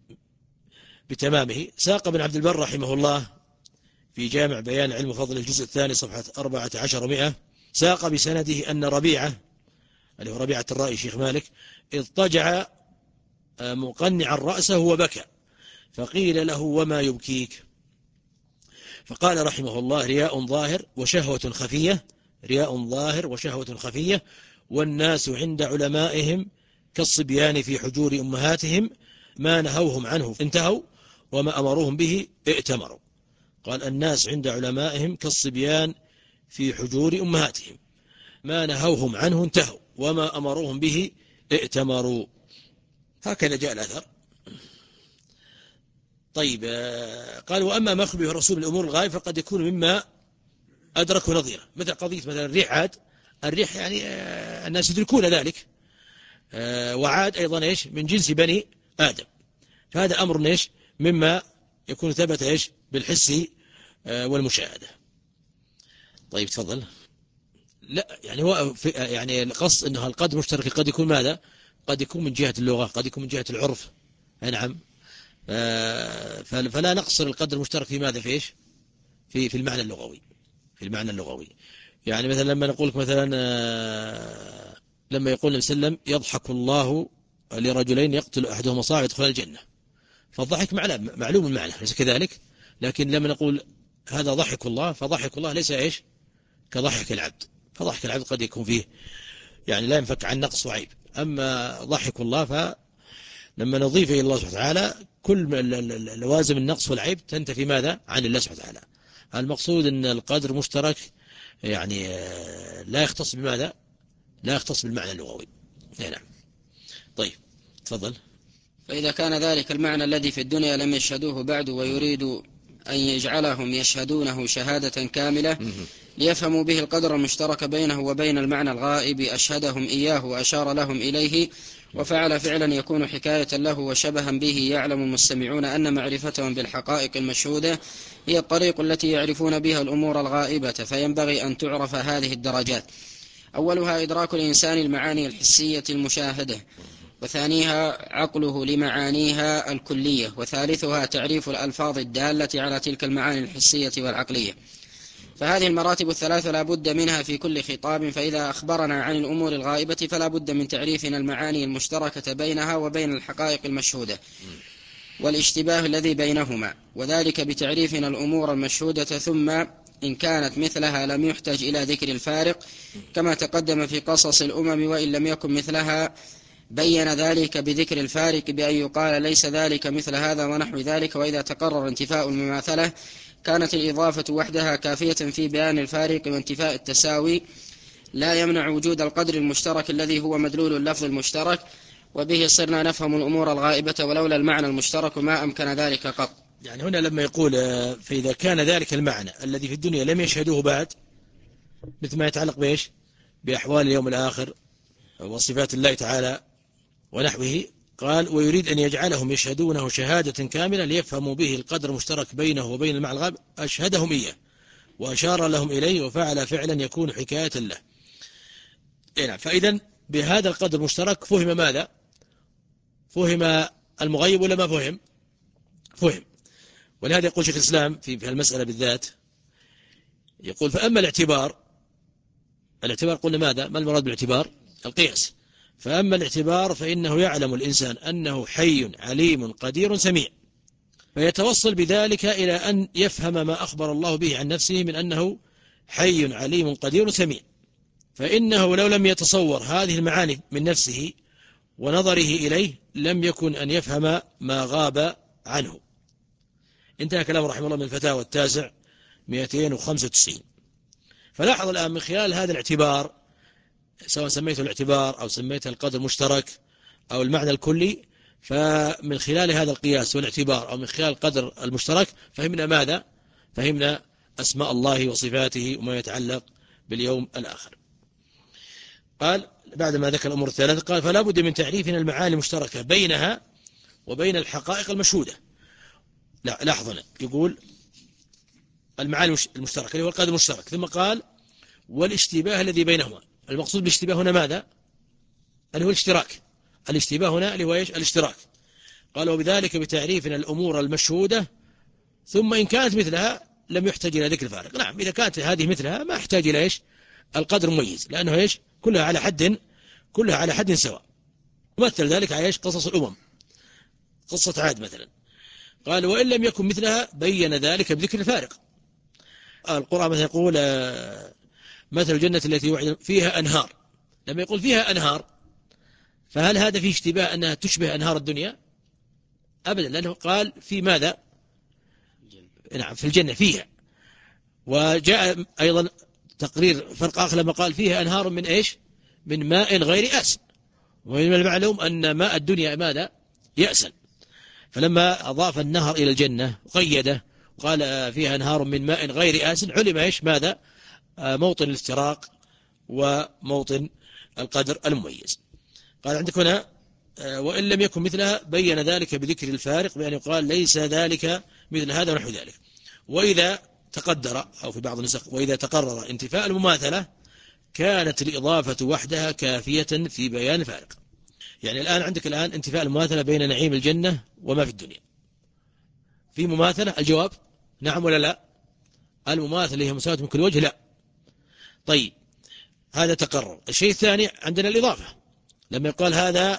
بتمامه. ساق ابن عبد البر رحمه الله في جامع بيان العلم وفضله الجزء الثاني صفحة أربعة عشر ومئة، ساق بسنده أن ربيعة اللي هو ربيعة الرائي شيخ مالك اضطجع مقنعا رأسه وبكى، فقيل له وما يبكيك؟ فقال رحمه الله رياء ظاهر وشهوة خفية، رياء ظاهر وشهوة خفية، والناس عند علمائهم كالصبيان في حجور أمهاتهم ما نهوهم عنه انتهوا وما أمروهم به ائتمروا. قال الناس عند علمائهم كالصبيان في حجور أمهاتهم، ما نهوهم عنه انتهوا وما أمروهم به ائتمروا. هكذا جاء الأثر. طيب قال وأما ما أخبره الرسول من الأمور الغائب فقد يكون مما أدركوا نظيره، مثل قضية مثلا الريح. عاد الريح يعني الناس يدركون ذلك، وعاد أيضا إيش من جنس بني آدم، فهذا أمر إيش مما يكون ثبت إيش بالحس والمشاهدة. طيب تفضل. لا يعني هو يعني القصد أنه القدر مشترك قد يكون ماذا؟ قد يكون من جهة اللغة، قد يكون من جهة العرف. نعم. فلا نقصر القدر المشترك في ماذا؟ في إيش؟ في في المعنى اللغوي، في المعنى اللغوي. يعني مثلا لما نقول لك مثلا لما يقول النبي صلى الله عليه وسلم يضحك الله لرجلين يقتل أحدهما صاحب يدخل الجنة، فالضحك معلوم المعنى ليس كذلك، لكن لما نقول هذا ضحك الله فضحك الله ليس إيش كضحك العبد، فضحك العبد قد يكون فيه يعني لا ينفك عن نقص وعيب. أما ضحك الله فلما نضيف إلى الله سبحانه وتعالى كل لوازم النقص والعيب تنتفي ماذا عن الله سبحانه وتعالى. المقصود أن القدر مشترك يعني لا يختص بماذا؟ لا يختص بالمعنى اللغوي. نعم. طيب تفضل. فإذا كان ذلك المعنى الذي في الدنيا لم يشهدوه بعد ويريد أن يجعلهم يشهدونه شهادة كاملة ليفهموا به القدر المشترك بينه وبين المعنى الغائب أشهدهم إياه وأشار لهم إليه وفعل فعلا يكون حكاية له وشبها به، يعلم المستمعون أن معرفتهم بالحقائق المشهودة هي الطريق التي يعرفون بها الأمور الغائبة، فينبغي أن تعرف هذه الدرجات. أولها إدراك الإنسان المعاني الحسية المشاهدة، وثانيها عقله لمعانيها الكلية، وثالثها تعريف الألفاظ الدالة على تلك المعاني الحسية والعقلية. فهذه المراتب الثلاث لا بد منها في كل خطاب، فإذا أخبرنا عن الأمور الغائبة فلا بد من تعريفنا المعاني المشتركة بينها وبين الحقائق المشهودة والاشتباه الذي بينهما، وذلك بتعريفنا الأمور المشهودة، ثم إن كانت مثلها لم يحتج إلى ذكر الفارق كما تقدم في قصص الأمم، وإن لم يكن مثلها بين ذلك بذكر الفارق بأن يقال ليس ذلك مثل هذا ونحو ذلك. وإذا تقرر انتفاء المماثلة كانت الإضافة وحدها كافية في بيان الفارق، وانتفاء التساوي لا يمنع وجود القدر المشترك الذي هو مدلول اللفظ المشترك، وبه صرنا نفهم الأمور الغائبة، ولولا المعنى المشترك ما أمكن ذلك قط. يعني هنا لما يقول فإذا كان ذلك المعنى الذي في الدنيا لم يشهدوه بعد، مثل ما يتعلق بإيش بأحوال اليوم الآخر وصفات الله تعالى ونحوه، قال ويريد أن يجعلهم يشهدونه شهادة كاملة ليفهموا به القدر المشترك بينه وبين المعنى الغائب أشهدهم إياه وأشار لهم إليه وفعل فعلا يكون حكاية له. إيه فإذا بهذا القدر المشترك فهم ماذا؟ فهم المغيب ولا ما فهم؟ فهم. ولهذا يقول شيخ الإسلام في المسألة بالذات، يقول فأما الاعتبار، الاعتبار قلنا ماذا؟ ما المراد بالاعتبار؟ القياس. فأما الاعتبار فإنه يعلم الإنسان أنه حي عليم قدير سميع، فيتوصل بذلك إلى أن يفهم ما أخبر الله به عن نفسه من أنه حي عليم قدير سميع، فإنه لو لم يتصور هذه المعاني من نفسه ونظره إليه لم يكن أن يفهم ما غاب عنه. انتهى كلام رحمه الله من الفتاوى التاسع مئتين وخمسة وتسعين. فلاحظ الآن من خلال هذا الاعتبار، سواء سميته الاعتبار أو سميته القدر المشترك أو المعنى الكلي، فمن خلال هذا القياس والاعتبار أو من خلال القدر المشترك فهمنا ماذا؟ فهمنا أسماء الله وصفاته وما يتعلق باليوم الآخر. قال بعدما ذكر الأمور الثلاثة قال فلا بد من تعريفنا المعاني المشتركة بينها وبين الحقائق المشهودة. لا لاحظنا يقول المعاني المشتركة اللي هو القدر المشترك، ثم قال والاشتباه الذي بينهما. المقصود بالاشتباه هنا ماذا؟ اللي هو الاشتراك. الاشتباه هنا اللي هو ايش؟ الاشتراك. قال وبذلك بتعريفنا الأمور المشهودة، ثم إن كانت مثلها لم يحتاج إلى ذكر الفارق. نعم إذا كانت هذه مثلها ما احتاج إلى ايش؟ القدر مميز، لأنه ايش؟ كلها على حد كلها على حد سواء. مثل ذلك على ايش؟ قصص الأمم، قصة عاد مثلا. قال وإن لم يكن مثلها بين ذلك بذكر الفارق. القرآن مثلا يقول مثل الجنة التي وعد فيها أنهار، لما يقول فيها أنهار فهل هذا فيه اشتباه أنها تشبه أنهار الدنيا؟ أبدا، لأنه قال في ماذا؟ نعم في الجنة فيها. وجاء أيضا تقرير فرق آخر لما قال فيها أنهار من إيش؟ من ماء غير آسن، ومن المعلوم أن ماء الدنيا ماذا؟ يأسن. فلما أضاف النهر إلى الجنة وقيده وقال فيها أنهار من ماء غير آسن، علم إيش؟ ماذا؟ موطن الافتراق وموطن القدر المميز. قال عندك هنا وإن لم يكن مثلها بين ذلك بذكر الفارق، بأن يقال ليس ذلك مثل هذا ونحو ذلك. وإذا تقدر أو في بعض النسخ وإذا تقرر انتفاء المماثلة كانت الإضافة وحدها كافية في بيان الفارق. يعني الآن عندك الآن انتفاء المماثلة بين نعيم الجنة وما في الدنيا، في مماثلة؟ الجواب نعم ولا لا؟ المماثلة هي مساواة من كل وجه؟ لا. طيب هذا تقرر. الشيء الثاني عندنا الإضافة، لما يقال هذا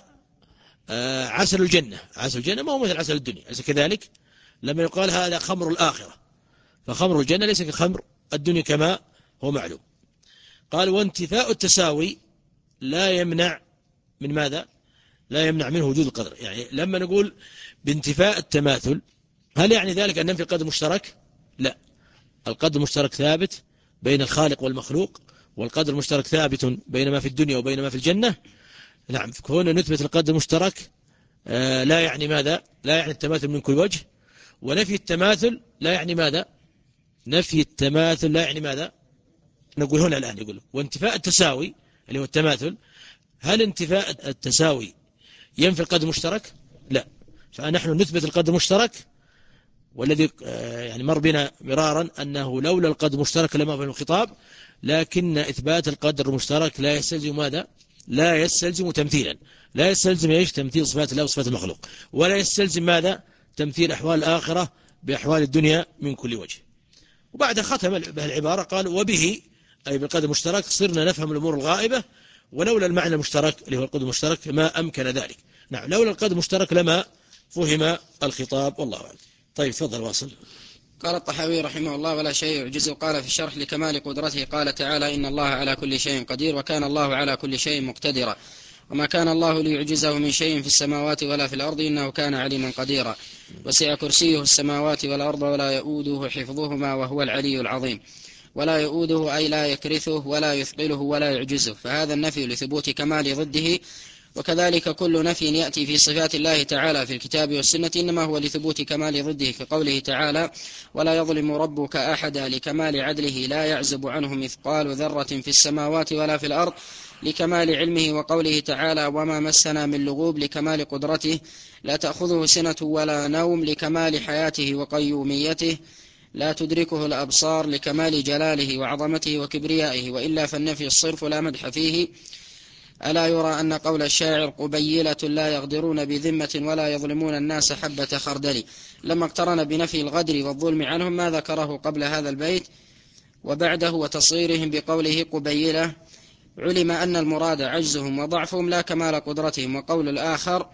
عسل الجنة، عسل الجنة ما هو مثل عسل الدنيا، أليس كذلك؟ لما يقال هذا خمر الآخرة، فخمر الجنة ليس كخمر الدنيا كما هو معلوم. قال وانتفاء التساوي لا يمنع من ماذا؟ لا يمنع منه وجود القدر. يعني لما نقول بانتفاء التماثل هل يعني ذلك أن ننفي القدر المشترك؟ لا، القدر المشترك ثابت بين الخالق والمخلوق، والقدر المشترك ثابت بين ما في الدنيا وبين ما في الجنة. نعم، كون نثبت القدر المشترك آه لا يعني ماذا؟ لا يعني التماثل من كل وجه. ونفي التماثل لا يعني ماذا؟ نفي التماثل لا يعني ماذا؟ نقول هنا الآن يقول وانتفاء التساوي اللي هو التماثل، هل انتفاء التساوي ينفي القدر المشترك؟ لا، فنحن نثبت القدر المشترك، والذي يعني مر بنا مرارا أنه لولا القدر المشترك لما بين الخطاب، لكن إثبات القدر المشترك لا يستلزم ماذا؟ لا يستلزم تمثيلا، لا يستلزم ايش؟ تمثيل صفات الله وصفات المخلوق، ولا يستلزم ماذا؟ تمثيل أحوال الآخرة بأحوال الدنيا من كل وجه. وبعد ختم العبارة قال وبه أي بالقدر المشترك صرنا نفهم الأمور الغائبة، ولولا المعنى المشترك اللي هو القدر المشترك ما أمكن ذلك. نعم، لولا القدر المشترك لما فهم الخطاب، والله أعلم. طيب تفضل واصل. قال الطحاوي رحمه الله ولا شيء يعجزه. قال في الشرح لكمال قدرته قال تعالى إن الله على كل شيء قدير وكان الله على كل شيء مقتدرا وما كان الله ليعجزه من شيء في السماوات ولا في الأرض إنه كان عليما قديرا وسع كرسيه السماوات والأرض ولا يؤوده حفظهما وهو العلي العظيم. ولا يؤوده أي لا يكرثه ولا يثقله ولا يعجزه، فهذا النفي لثبوت كمال ضده. وكذلك كل نفي يأتي في صفات الله تعالى في الكتاب والسنة إنما هو لثبوت كمال ضده، كقوله تعالى ولا يظلم ربك أحدا لكمال عدله لا يعزب عنه مثقال ذرة في السماوات ولا في الأرض لكمال علمه. وقوله تعالى وما مسنا من لغوب لكمال قدرته لا تأخذه سنة ولا نوم لكمال حياته وقيوميته لا تدركه الأبصار لكمال جلاله وعظمته وكبريائه. وإلا فالنفي الصرف لا مدح فيه. ألا يرى أن قول الشاعر قبيلة لا يغدرون بذمة ولا يظلمون الناس حبة خردل لما اقترن بنفي الغدر والظلم عنهم ما ذكره قبل هذا البيت وبعده وتصغيرهم بقوله قبيلة علم أن المراد عجزهم وضعفهم لا كمال قدرتهم. وقول الآخر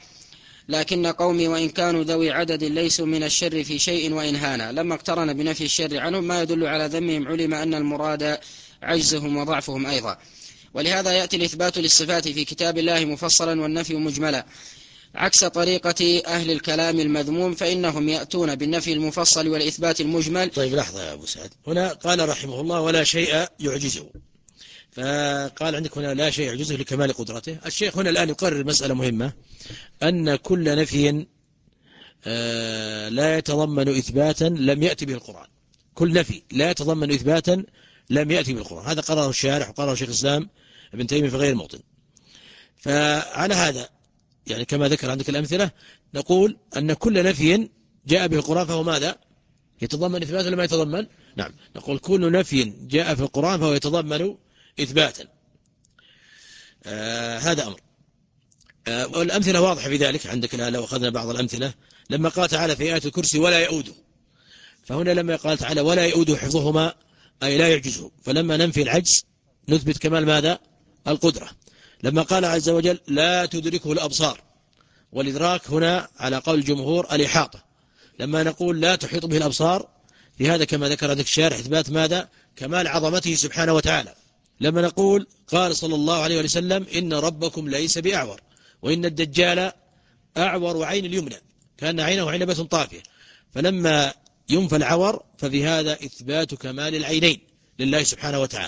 لكن قومي وإن كانوا ذوي عدد ليسوا من الشر في شيء وإن هانا لما اقترن بنفي الشر عنهم ما يدل على ذمهم علم أن المراد عجزهم وضعفهم أيضا. ولهذا يأتي الإثبات للصفات في كتاب الله مفصلا والنفي مجملا عكس طريقة أهل الكلام المذموم فإنهم يأتون بالنفي المفصل والإثبات المجمل. طيب لحظة يا أبو سعد، هنا قال رحمه الله ولا شيء يعجزه، فقال عندك هنا لا شيء يعجزه لكمال قدرته. الشيخ هنا الآن يقرر مسألة مهمة، أن كل نفي لا يتضمن إثباتا لم يأتي به القرآن، كل نفي لا يتضمن إثباتا لم يأتي بالقرآن، هذا قرره الشارح وقرره شيخ الإسلام ابن تيمية في غير موطن. فعلى هذا يعني كما ذكر عندك الأمثلة نقول أن كل نفي جاء به القرآن فهو ماذا؟ يتضمن إثباتا لما يتضمن؟ نعم، نقول كل نفي جاء في القرآن فهو يتضمن إثباتا. آه هذا أمر. آه والأمثلة واضحة في ذلك عندك. لو أخذنا بعض الأمثلة لما قال تعالى في آية الكرسي ولا يؤوده، فهنا لما قال تعالى ولا يؤوده حفظهما أي لا يعجزه، فلما ننفي العجز نثبت كمال ماذا؟ القدرة. لما قال عز وجل لا تدركه الأبصار، والإدراك هنا على قول الجمهور الإحاطة، لما نقول لا تحيط به الأبصار في هذا كما ذكر ذلك الشارح إثبات ماذا؟ كمال عظمته سبحانه وتعالى. لما نقول قال صلى الله عليه وسلم إن ربكم ليس بأعور وإن الدجال أعور عين اليمنى كان عينه عنبة طافية، فلما ينفى العور ففي هذا إثبات كمال العينين لله سبحانه وتعالى،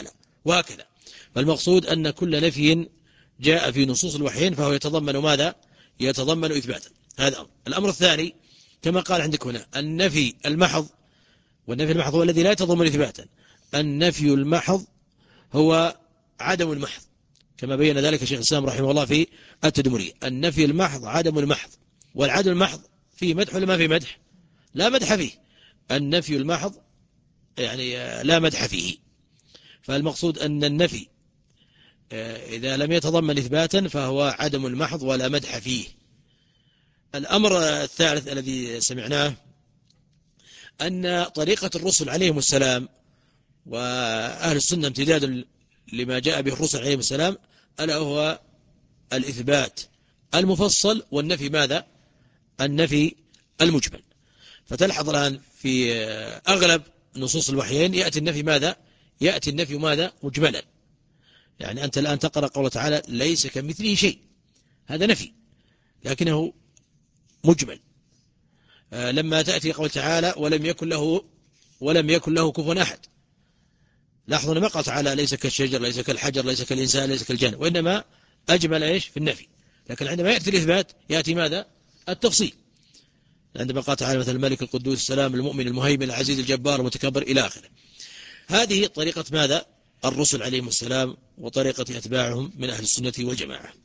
وهكذا. فالمقصود أن كل نفي جاء في نصوص الوحيين فهو يتضمن ماذا؟ يتضمن إثباتا. هذا أمر. الأمر الثاني كما قال عندك هنا النفي المحض، والنفي المحض هو الذي لا يتضمن إثباتا. النفي المحض هو عدم المحض، كما بين ذلك شيخ الإسلام رحمه الله في التدمرية. النفي المحض عدم المحض، والعدم المحض فيه مدح ولا ما فيه مدح؟ لا مدح فيه. النفي المحض يعني لا مدح فيه. فالمقصود أن النفي إذا لم يتضمن إثباتا فهو عدم المحض ولا مدح فيه. الأمر الثالث الذي سمعناه أن طريقة الرسل عليهم السلام وأهل السنة امتداد لما جاء به الرسل عليهم السلام ألا هو الإثبات المفصل والنفي ماذا؟ النفي المجمل. فتلحظ الآن في أغلب نصوص الوحيين يأتي النفي ماذا؟ يأتي النفي ماذا؟ مجملا. يعني أنت الآن تقرأ قوله تعالى ليس كمثله شيء، هذا نفي لكنه مجمل. لما تأتي قوله تعالى ولم يكن له ولم يكن له كفوا أحد، لاحظوا ما قال تعالى ليس كالشجر ليس كالحجر ليس كالإنسان ليس كالجن، وإنما أجمل إيش في النفي. لكن عندما يأتي الإثبات يأتي ماذا؟ التفصيل. عندما قال تعالى مثل الملك القدوس السلام المؤمن المهيمن العزيز الجبار المتكبر إلى آخره. هذه طريقة ماذا؟ الرسل عليهم السلام وطريقة أتباعهم من أهل السنة والجماعة.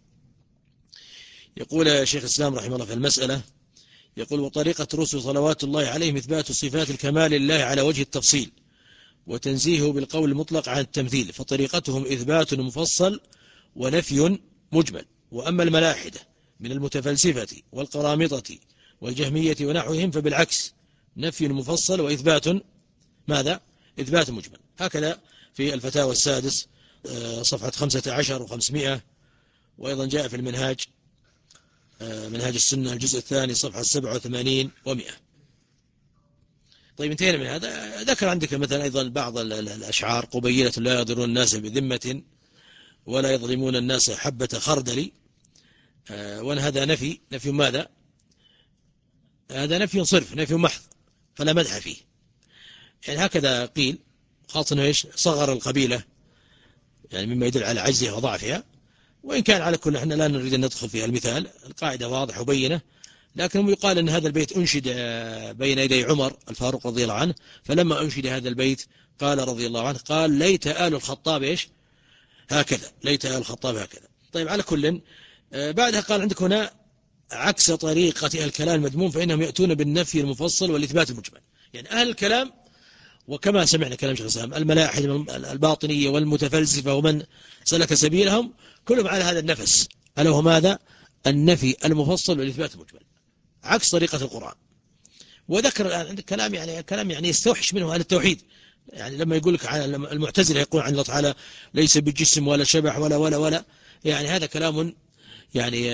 يقول شيخ الإسلام رحمه الله في المسألة، يقول وطريقة الرسل صلوات الله عليهم إثبات صفات الكمال لله على وجه التفصيل وتنزيهه بالقول المطلق عن التمثيل، فطريقتهم إثبات مفصل ونفي مجمل. وأما الملاحدة من المتفلسفة والقرامطة والجهمية ونحوهم فبالعكس نفي مفصل وإثبات ماذا؟ إثبات مجمل. هكذا في الفتاوى السادس صفحة خمسة عشر وخمسمائة، وأيضا جاء في المنهاج منهاج السنة الجزء الثاني صفحة سبعة وثمانين ومئة. طيب انتهينا من هذا. ذكر عندك مثلا أيضا بعض الأشعار قبيلة لا يضرون الناس بذمة ولا يظلمون الناس حبة خردل، وأن هذا نفي نفي ماذا؟ هذا نفي صرف نفي محض فلا مدح فيه. يعني هكذا قيل، خاصة ايش؟ صغر القبيلة، يعني مما يدل على عجزها وضعفها. وإن كان على كل احنا لا نريد أن ندخل في المثال، القاعدة واضحة وبينة. لكن يقال أن هذا البيت أنشد بين يدي عمر الفاروق رضي الله عنه، فلما أنشد هذا البيت قال رضي الله عنه قال ليت آل الخطاب إيش هكذا، ليت آل الخطاب هكذا. طيب على كل بعدها قال عندك هنا عكس طريقة أهل الكلام المذموم فإنهم يأتون بالنفي المفصل والإثبات المجمل. يعني أهل الكلام وكما سمعنا كلام شيخ الإسلام الملاحد الباطنية والمتفلسفة ومن سلك سبيلهم كلهم على هذا النفس، ألا هو ماذا؟ النفي المفصل والإثبات المجمل، عكس طريقة القرآن. وذكر الآن كلام يعني كلام يعني يستوحش منه أهل التوحيد. يعني لما يقول لك على المعتزلة يقول عن الله تعالى ليس بالجسم ولا شبح ولا ولا ولا، يعني هذا كلام يعني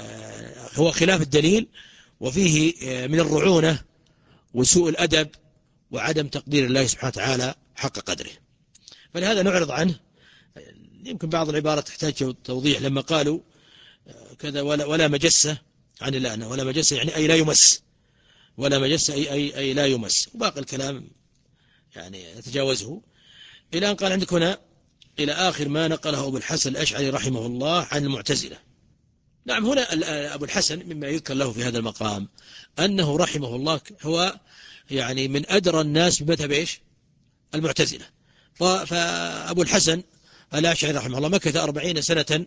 هو خلاف الدليل، وفيه من الرعونة وسوء الأدب وعدم تقدير الله سبحانه وتعالى حق قدره. فلهذا نعرض عنه. يمكن بعض العبارات تحتاج توضيح. لما قالوا كذا ولا, ولا مجسة عن الله، ولا مجسة يعني أي لا يمس، ولا مجسة أي, أي, أي لا يمس، وباقي الكلام يعني نتجاوزه إلى أن قال عندك هنا إلى آخر ما نقله أبو الحسن الأشعري رحمه الله عن المعتزلة. نعم، هنا أبو الحسن مما يذكر له في هذا المقام أنه رحمه الله هو يعني من أدرى الناس بمذهب إيش؟ المعتزلة. فأبو الحسن الأشعري رحمه الله مكث أربعين سنة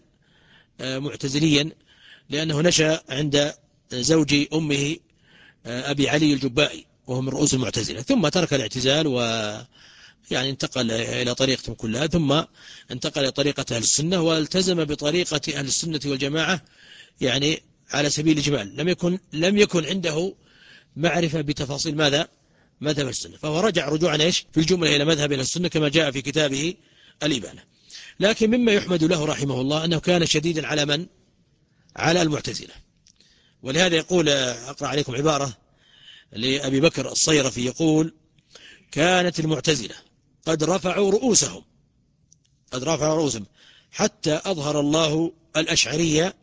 معتزليا، لأنه نشأ عند زوج أمه أبي علي الجبائي وهو من رؤوس المعتزلة، ثم ترك الاعتزال و يعني انتقل إلى طريقة كلها، ثم انتقل إلى طريقة أهل السنة والتزم بطريقة أهل السنة والجماعة يعني على سبيل الإجمال. لم يكن لم يكن عنده معرفة بتفاصيل ماذا؟ مذهب السنة، فهو رجع رجوعا إيش في الجملة إلى مذهب السنة كما جاء في كتابه الإبانة. لكن مما يحمد له رحمه الله أنه كان شديدا على من؟ على المعتزلة. ولهذا يقول، أقرأ عليكم عبارة لأبي بكر الصيرفي يقول كانت المعتزلة قد رفعوا رؤوسهم قد رفعوا رؤوسهم حتى أظهر الله الأشعرية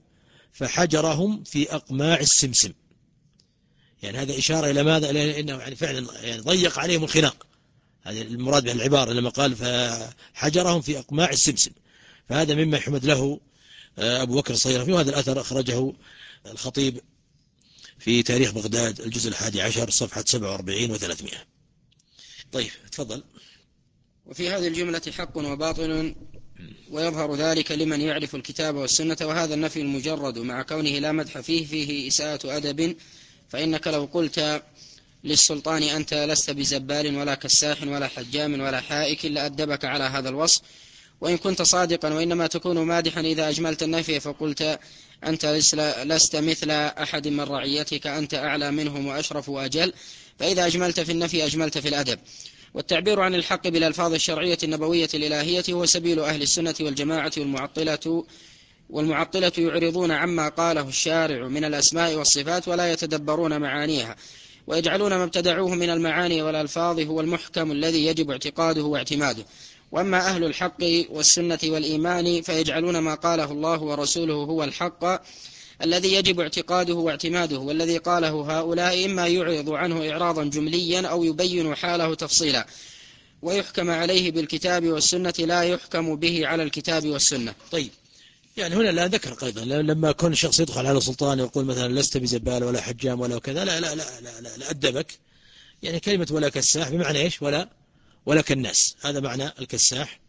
فحجرهم في أقماع السمسم. يعني هذا إشارة إلى ماذا؟ إلى أنه يعني فعلا يعني ضيق عليهم الخناق، هذه المراد بالعبارة لما قال فحجرهم في أقماع السمسم، فهذا مما يحمد له أبو بكر الصيرفي، وهذا الأثر أخرجه الخطيب في تاريخ بغداد الجزء الحادي عشر صفحة سبعة وأربعين وثلاثمائة. طيب تفضل. وفي هذه الجملة حق وباطل، ويظهر ذلك لمن يعرف الكتاب والسنة، وهذا النفي المجرد مع كونه لا مدح فيه فيه إساءة أدب، فإنك لو قلت للسلطان أنت لست بزبال ولا كساح ولا حجام ولا حائك لأدبك على هذا الوصف، وإن كنت صادقا وإنما تكون مادحا إذا أجملت النفي فقلت أنت لست مثل أحد من رعيتك، أنت أعلى منهم وأشرف وأجل، فإذا أجملت في النفي أجملت في الأدب. والتعبير عن الحق بالألفاظ الشرعية النبوية الإلهية هو سبيل أهل السنة والجماعة، والمعطلة والمعطلة يعرضون عما قاله الشارع من الأسماء والصفات ولا يتدبرون معانيها، ويجعلون ما ابتدعوه من المعاني والألفاظ هو المحكم الذي يجب اعتقاده واعتماده. وأما أهل الحق والسنة والإيمان فيجعلون ما قاله الله ورسوله هو الحق الذي يجب اعتقاده واعتماده، والذي قاله هؤلاء إما يعرض عنه إعراضا جمليا أو يبين حاله تفصيلا، ويحكم عليه بالكتاب والسنة لا يحكم به على الكتاب والسنة. طيب، يعني هنا لا ذكر أيضا لما كون شخص يدخل على سلطان ويقول مثلا لست بزبال ولا حجام ولا كذا، لا لا لا لا, لا, لا أدبك، يعني كلمة ولا كساح بمعنى إيش؟ ولا ولا كالناس، هذا معنى الكساح.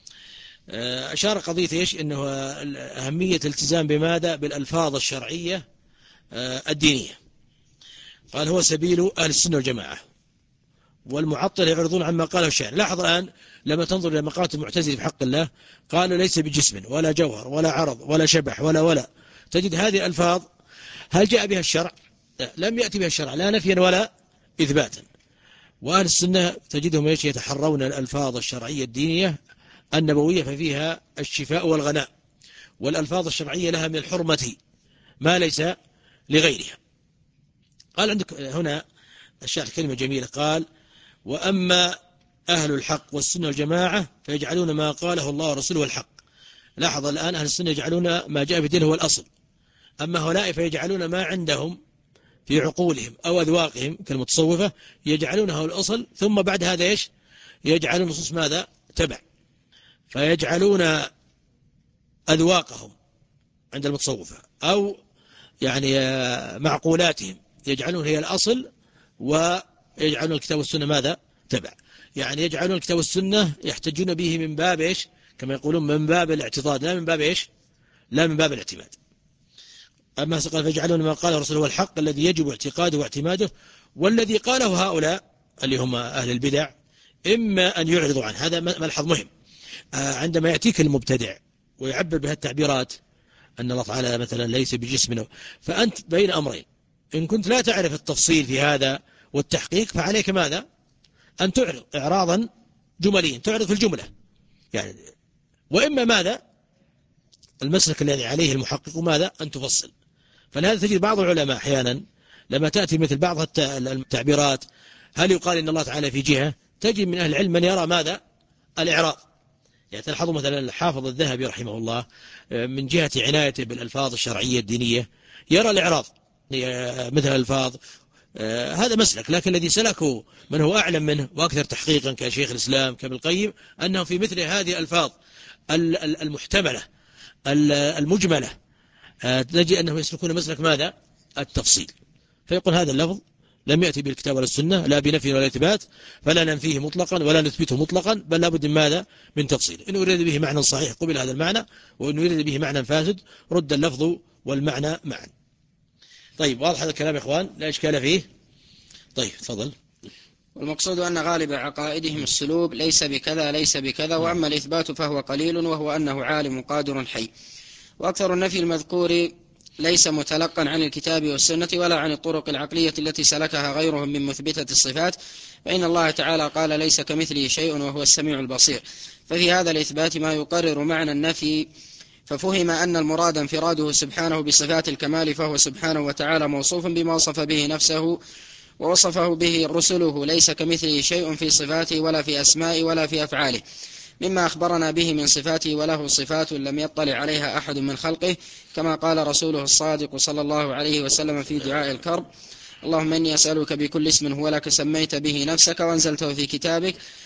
أشار قضية إيش؟ إنه أهمية الالتزام بماذا؟ بالألفاظ الشرعية الدينية. قال هو سبيل أهل السنة والجماعة، والمعطل يعرضون عما قاله الشاعر. لاحظ الآن لما تنظر إلى مقالة المعتزلة في حق الله، قالوا ليس بجسم ولا جوهر ولا عرض ولا شبح ولا ولا تجد هذه الألفاظ هل جاء بها الشرع؟ لا، لم يأتي بها الشرع لا نفيا ولا إثباتا. وأهل السنة تجدهم إيش؟ يتحرون الألفاظ الشرعية الدينية النبوية ففيها الشفاء والغناء، والألفاظ الشرعية لها من الحرمة ما ليس لغيرها. قال عندك هنا الشاعر كلمة جميلة، قال وأما أهل الحق والسنة والجماعة فيجعلون ما قاله الله ورسوله الحق. لاحظ الآن أهل السنة يجعلون ما جاء في الدين هو الأصل، أما هؤلاء فيجعلون ما عندهم في عقولهم أو أذواقهم كالمتصوفة يجعلونه الأصل، ثم بعد هذا إيش؟ يجعلون نصوص ماذا؟ تبع، فيجعلون أذواقهم عند المتصوفة أو يعني معقولاتهم يجعلون هي الأصل، ويجعلون الكتاب والسنة ماذا؟ تبع. يعني يجعلون الكتاب والسنة يحتجون به من باب إيش؟ كما يقولون من باب الاعتضاد، لا من باب إيش؟ لا من باب الاعتماد. أما قال فيجعلون ما قاله الرسول هو الحق الذي يجب اعتقاده واعتماده، والذي قاله هؤلاء اللي هم أهل البدع إما أن يعرضوا عنه. هذا ملحظ مهم. عندما يأتيك المبتدع ويعبر بها التعبيرات أن الله تعالى مثلا ليس بجسم، فأنت بين أمرين، إن كنت لا تعرف التفصيل في هذا والتحقيق فعليك ماذا؟ أن تعرض إعراضا جمليا، تعرض في الجملة يعني. وإما ماذا؟ المسلك الذي عليه المحقق ماذا؟ أن تفصل. فلهذا تجد بعض العلماء أحيانا لما تأتي مثل بعض التعبيرات هل يقال إن الله تعالى في جهة، تجد من أهل العلم من يرى ماذا؟ الإعراض. يعني تلاحظوا مثلا الحافظ الذهبي رحمه الله من جهة عنايته بالألفاظ الشرعية الدينية يرى الإعراض مثل الألفاظ، هذا مسلك. لكن الذي سلكه من هو أعلم منه وأكثر تحقيقا كشيخ الإسلام كابن القيم أنه في مثل هذه الألفاظ المحتملة المجملة تجد أنه يسلكون مسلك ماذا؟ التفصيل. فيقول هذا اللفظ لم يأتي بالكتاب ولا السنة لا بنفي ولا إثبات، فلا ننفيه مطلقا ولا نثبته مطلقا، بل لابد من ماذا؟ من تفصيل. إن أريد به معنى صحيح قبل هذا المعنى، وإن أريد به معنى فاسد رد اللفظ والمعنى معا. طيب واضح هذا الكلام يا إخوان؟ لا إشكال فيه؟ طيب تفضل. والمقصود أن غالب عقائدهم السلوب ليس بكذا ليس بكذا، وأما الإثبات فهو قليل وهو أنه عالم قادر حي. وأكثر النفي المذكور ليس متلقا عن الكتاب والسنة ولا عن الطرق العقلية التي سلكها غيرهم من مثبتة الصفات، فإن الله تعالى قال ليس كمثله شيء وهو السميع البصير، ففي هذا الإثبات ما يقرر معنى النفي، ففهم أن المراد انفراده سبحانه بصفات الكمال، فهو سبحانه وتعالى موصوف بما وصف به نفسه ووصفه به رسله، ليس كمثله شيء في صفاته ولا في أسمائه ولا في أفعاله مما أخبرنا به من صفاته، وله صفات لم يطلع عليها أحد من خلقه، كما قال رسوله الصادق صلى الله عليه وسلم في دعاء الكرب: اللهم إني أسألك بكل اسم هو لك سميت به نفسك وأنزلته في كتابك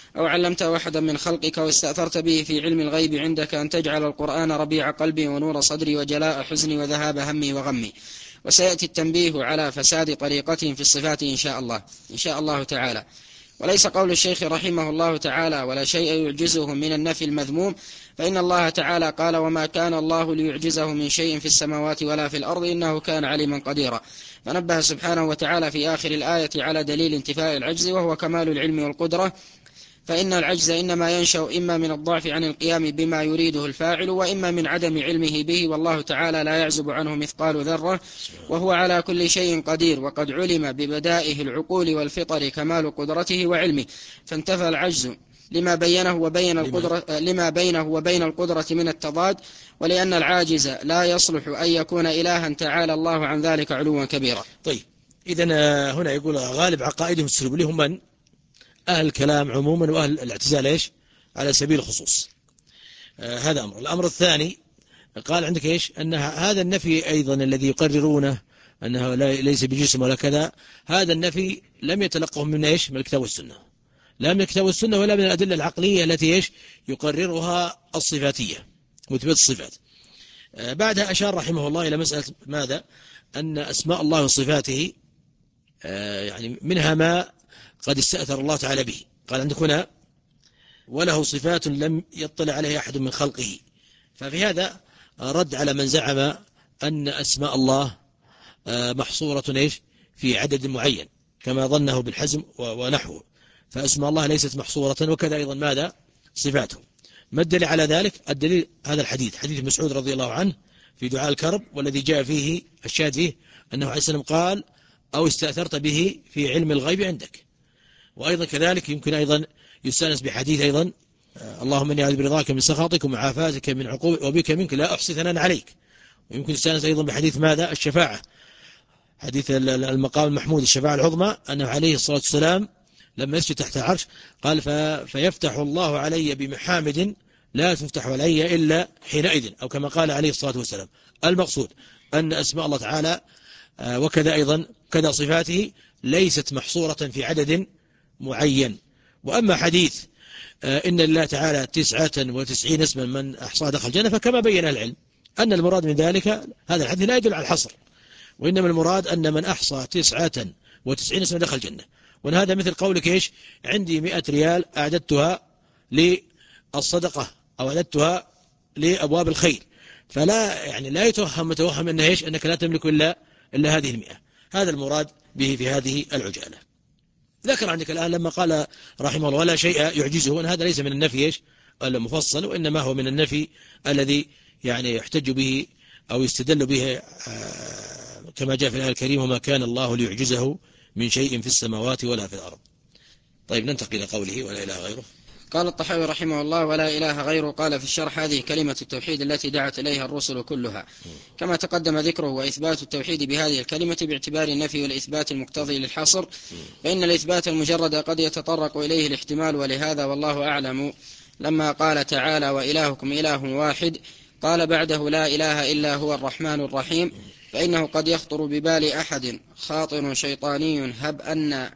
أو علمته أحدا من خلقك واستأثرت به في علم الغيب عندك أن تجعل القرآن ربيع قلبي ونور صدري وجلاء حزني وذهاب همي وغمي. وسيأتي التنبيه على فساد طريقتهم في الصفات إن شاء الله إن شاء الله تعالى. وليس قول الشيخ رحمه الله تعالى ولا شيء يعجزه من النفي المذموم، فإن الله تعالى قال وما كان الله ليعجزه من شيء في السماوات ولا في الأرض إنه كان عليما قديرا. فنبه سبحانه وتعالى في آخر الآية على دليل انتفاء العجز وهو كمال العلم والقدرة، فإن العجز إنما ينشأ إما من الضعف عن القيام بما يريده الفاعل وإما من عدم علمه به، والله تعالى لا يعزب عنه مثقال ذرة وهو على كل شيء قدير. وقد علم ببدائه العقول والفطر كمال قدرته وعلمه، فانتفى العجز لما بينه وبين القدرة لما بينه وبين القدرة من التضاد، ولأن العاجز لا يصلح أن يكون إلها تعالى الله عن ذلك علوا كبيرا. طيب إذن هنا يقول غالب عقائدهم السلوب هم من أهل الكلام عموما وأهل الاعتزال إيش على سبيل الخصوص. آه هذا أمر. الأمر الثاني قال عندك إيش أن هذا النفي أيضا الذي يقررونه أنه ليس بجسم ولا كذا، هذا النفي لم يتلقه من إيش من الكتاب والسنة، لا من الكتاب والسنة ولا من الأدلة العقلية التي إيش يقررها الصفاتية مثبت الصفات. آه بعدها أشار رحمه الله إلى مسألة ماذا؟ أن أسماء الله وصفاته آه يعني منها ما قد استأثر الله تعالى به. قال عندك هنا وله صفات لم يطلع عليها أحد من خلقه، ففي هذا رد على من زعم أن أسماء الله محصورة إيش في عدد معين كما ظنه بالحزم ونحوه، فأسماء الله ليست محصورة، وكذا أيضا ماذا صفاته. ما الدليل على ذلك؟ الدليل هذا الحديث حديث مسعود رضي الله عنه في دعاء الكرب، والذي جاء فيه الشاهد فيه أنه عليه السلام قال أو استأثرت به في علم الغيب عندك. وأيضا كذلك يمكن أيضا يستانس بحديث أيضا اللهم إني أعوذ برضاك من سخطك ومعافاتك من عقوبك وبك منك لا أحصي ثناء عليك. ويمكن يستانس أيضا بحديث ماذا الشفاعة، حديث المقام المحمود الشفاعة العظمى، أنه عليه الصلاة والسلام لما يسجد تحت العرش قال فيفتح الله علي بمحامد لا تفتح علي إلا حينئذ، أو كما قال عليه الصلاة والسلام. المقصود أن أسماء الله تعالى وكذا أيضا كذا صفاته ليست محصورة في عدد معين. وأما حديث إن الله تعالى تسعة وتسعين اسما من أحصى دخل الجنة، فكما بين العلم أن المراد من ذلك هذا الحديث لا يدل على الحصر، وإنما المراد أن من أحصى تسعة وتسعين اسما دخل الجنة. وهذا مثل قولك إيش عندي مئة ريال أعددتها للصدقة أو أعددتها لأبواب الخير، فلا يعني لا يتوهم متوهم أنه إيش أنك لا تملك إلا إلا هذه المئة. هذا المراد به في هذه العجالة. ذكر عندك الآن لما قال رحمه الله ولا شيء يعجزه، أن هذا ليس من النفي إيش المفصل، وإنما هو من النفي الذي يعني يحتج به أو يستدل به كما جاء في الآية الكريمة وما كان الله ليعجزه من شيء في السماوات ولا في الأرض. طيب ننتقل إلى قوله ولا إله غيره. قال الطحاوي رحمه الله ولا إله غيره. قال في الشرح هذه كلمة التوحيد التي دعت إليها الرسل كلها، كما تقدم ذكره، وإثبات التوحيد بهذه الكلمة باعتبار النفي والإثبات المقتضي للحصر، فإن الإثبات المجرد قد يتطرق إليه الاحتمال. ولهذا والله أعلم لما قال تعالى وإلهكم إله واحد قال بعده لا إله إلا هو الرحمن الرحيم، فإنه قد يخطر ببال أحد خاطر شيطاني هب أن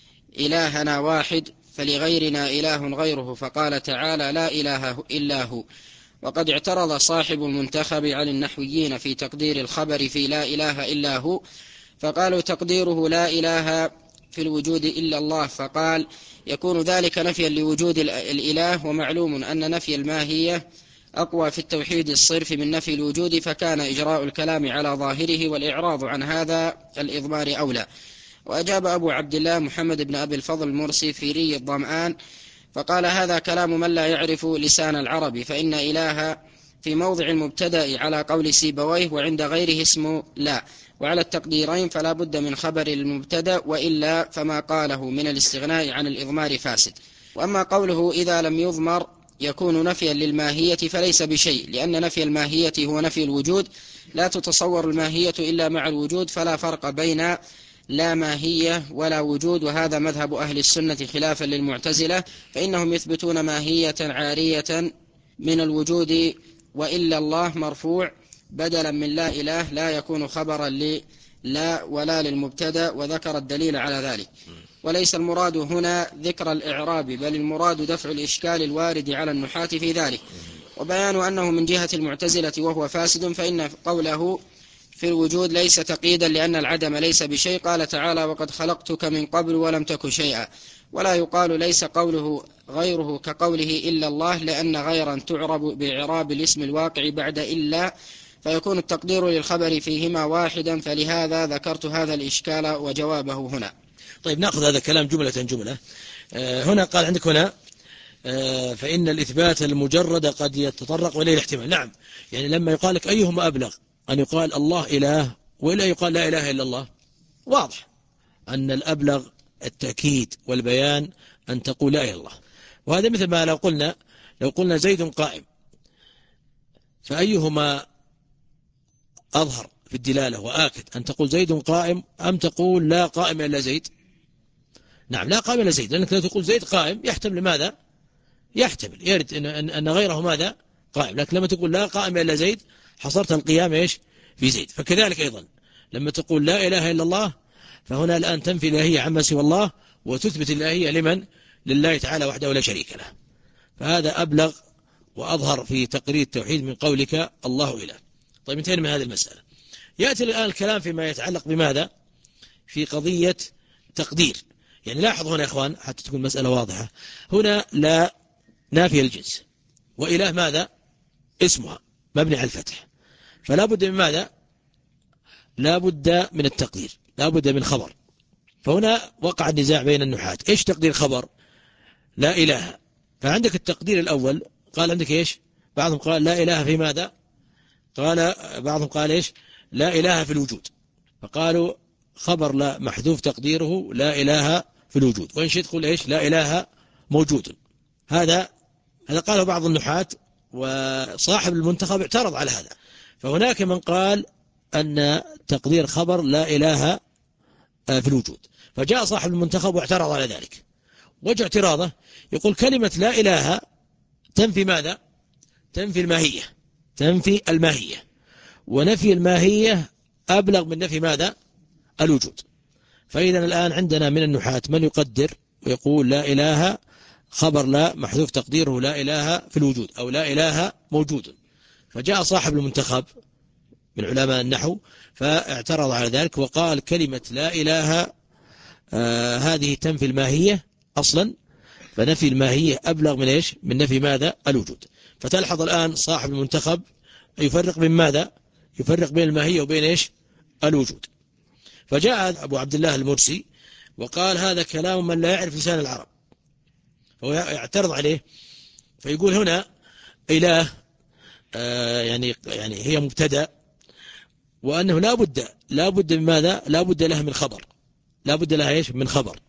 إلهنا واحد فلغيرنا إله غيره، فقال تعالى لا إله إلا هو. وقد اعترض صاحب المنتخب على النحويين في تقدير الخبر في لا إله إلا هو، فقالوا تقديره لا إله في الوجود إلا الله، فقال يكون ذلك نفيا لوجود الإله، ومعلوم أن نفي الماهية أقوى في التوحيد الصرف من نفي الوجود، فكان إجراء الكلام على ظاهره والإعراض عن هذا الإضمار أولى. وأجاب أبو عبد الله محمد بن أبي الفضل المرسي في ري الظمآن فقال هذا كلام من لا يعرف لسان العرب، فإن إله في موضع المبتدأ على قول سيبويه وعند غيره اسم لا، وعلى التقديرين فلا بد من خبر المبتدأ، وإلا فما قاله من الاستغناء عن الإضمار فاسد. وأما قوله إذا لم يضمر يكون نفيا للماهية فليس بشيء، لأن نفي الماهية هو نفي الوجود، لا تتصور الماهية إلا مع الوجود، فلا فرق بين لا ماهية ولا وجود. وهذا مذهب أهل السنة خلافا للمعتزلة، فإنهم يثبتون ماهية عارية من الوجود، وإلا الله مرفوع بدلا من لا إله لا يكون خبرا للا ولا للمبتدأ، وذكر الدليل على ذلك. وليس المراد هنا ذكر الإعراب، بل المراد دفع الإشكال الوارد على النحاة في ذلك، وبيان أنه من جهة المعتزلة وهو فاسد، فإن قوله في الوجود ليس تقييدا لأن العدم ليس بشيء. قال تعالى: وقد خلقتك من قبل ولم تك شيئا. ولا يقال ليس قوله غيره كقوله إلا الله، لأن غيرا تعرب بإعراب الاسم الواقع بعد إلا، فيكون التقدير للخبر فيهما واحدا، فلهذا ذكرت هذا الإشكال وجوابه هنا. طيب نأخذ هذا الكلام جملة جملة. آه هنا قال عندك هنا آه فإن الإثبات المجرد قد يتطرق إليه الاحتمال. نعم، يعني لما يقال لك أيهما أبلغ، أن يقال الله إله وإلا يقال لا إله إلا الله، واضح أن الأبلغ التأكيد والبيان أن تقول لا إله إلا الله. وهذا مثل ما لو قلنا لو قلنا زيد قائم، فأيهما أظهر في الدلالة وآكد، أن تقول زيد قائم أم تقول لا قائم إلا زيد؟ نعم، لا قائم إلا زيد، لأنك لو تقول زيد قائم يحتمل ماذا؟ يحتمل يرد إن, أن, أن غيره ماذا؟ قائم. لكن لما تقول لا قائم إلا زيد حصرت القيام إيش؟ في زيد. فكذلك أيضا لما تقول لا إله إلا الله، فهنا الآن تنفي الإلهية عما سوى الله وتثبت الإلهية لمن؟ لله تعالى وحده لا شريك له. فهذا أبلغ وأظهر في تقرير التوحيد من قولك الله إله. طيب انتهينا من هذه المسألة. يأتي الآن الكلام فيما يتعلق بماذا؟ في قضية تقدير. يعني لاحظ هنا يا إخوان حتى تكون المسألة واضحة، هنا لا نافي الجنس، وإله ماذا؟ اسمها مبني على الفتح، فلا بد من ماذا؟ لا بد من التقدير، لا بد من خبر. فهنا وقع النزاع بين النحاة، إيش تقدير خبر لا إله؟ فعندك التقدير الأول قال عندك إيش؟ بعضهم قال لا إله في ماذا؟ قال بعضهم قال إيش؟ لا إله في الوجود، فقالوا خبر لا محذوف تقديره لا إله في الوجود، وإن شئت تقول إيش؟ لا إله موجود. هذا هذا قاله بعض النحاة، وصاحب المنتخب اعترض على هذا. فهناك من قال أن تقدير خبر لا إله في الوجود، فجاء صاحب المنتخب واعترض على ذلك. وجه اعتراضه يقول كلمة لا إله تنفي ماذا؟ تنفي الماهية، تنفي الماهية، ونفي الماهية أبلغ من نفي ماذا؟ الوجود. فإذا الآن عندنا من النحاة من يقدر ويقول لا إله خبر لا محذوف تقديره لا إله في الوجود أو لا إله موجود. فجاء صاحب المنتخب من علماء النحو فاعترض على ذلك وقال كلمة لا إله آه هذه تنفي الماهية أصلا، فنفي الماهية أبلغ من إيش؟ من نفي ماذا؟ الوجود. فتلحظ الآن صاحب المنتخب يفرق بين ماذا؟ يفرق بين الماهية وبين إيش؟ الوجود. فجاء أبو عبد الله المرسي وقال هذا كلام من لا يعرف لسان العرب، فهو يعترض عليه، فيقول هنا إله آه يعني يعني هي مبتدأ، وأنه لا بد لا بد من ماذا؟ لا بد له من خبر، لا بد لها إيش؟ من خبر.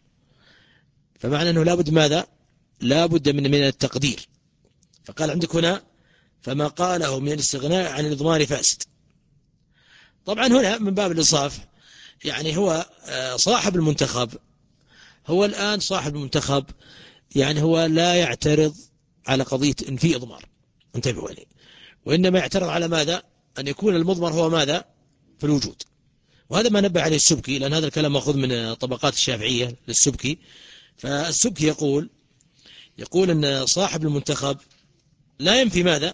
فمعنى أنه لا بد ماذا؟ لا بد من من التقدير. فقال عندك هنا فما قاله من الاستغناء عن الإضمار فاسد. طبعا هنا من باب الإنصاف، يعني هو صاحب المنتخب، هو الآن صاحب المنتخب يعني هو لا يعترض على قضية إن في إضمار، انتبهوا عليه، وإنما يعترض على ماذا؟ أن يكون المضمر هو ماذا؟ في الوجود. وهذا ما نبه عليه السبكي، لأن هذا الكلام مأخوذ من طبقات الشافعية للسبكي. فالسبكي يقول يقول أن صاحب المنتخب لا ينفي ماذا؟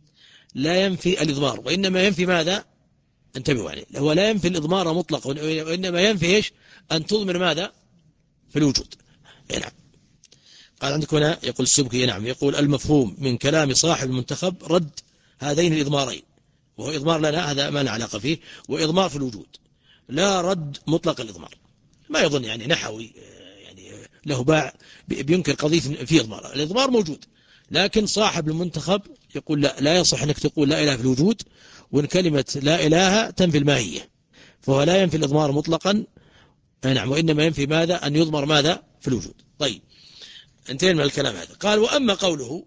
لا ينفي الإضمار، وإنما ينفي ماذا؟ انتبهوا عليه، هو لا ينفي الإضمار مطلقا، وإنما ينفي إيش؟ أن تضمر ماذا؟ في الوجود. نعم. قال عندك هنا يقول السبكي نعم، يقول المفهوم من كلام صاحب المنتخب رد هذين الإضمارين، وهو إضمار لنا هذا ما له علاقة فيه، وإضمار في الوجود، لا رد مطلق الإضمار. ما يظن يعني نحوي يعني له باع بينكر قضية في إضمار، الإضمار موجود، لكن صاحب المنتخب يقول لا لا يصح أنك تقول لا إله في الوجود، وإن كلمة لا إله تنفي الماهية، فهو لا ينفي الإضمار مطلقا. نعم، وإنما ينفي ماذا؟ أن يضمر ماذا؟ في الوجود. طيب انتهينا من الكلام هذا. قال وأما قوله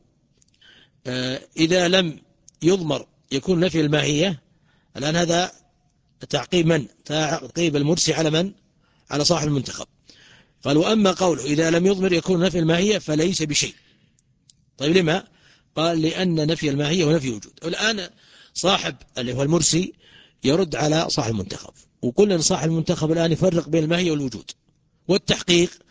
آه إذا لم يضمر يكون نفي الماهية، الآن هذا تعقيب من؟ تعقيب المرسي على من؟ على صاحب المنتخب. قال وأما قوله إذا لم يضمر يكون نفي الماهية فليس بشيء. طيب لما؟ قال لأن نفي الماهية ونفي الوجود. والآن صاحب اللي هو المرسي يرد على صاحب المنتخب، وقلنا أن صاحب المنتخب الآن يفرق بين الماهية والوجود، والتحقيق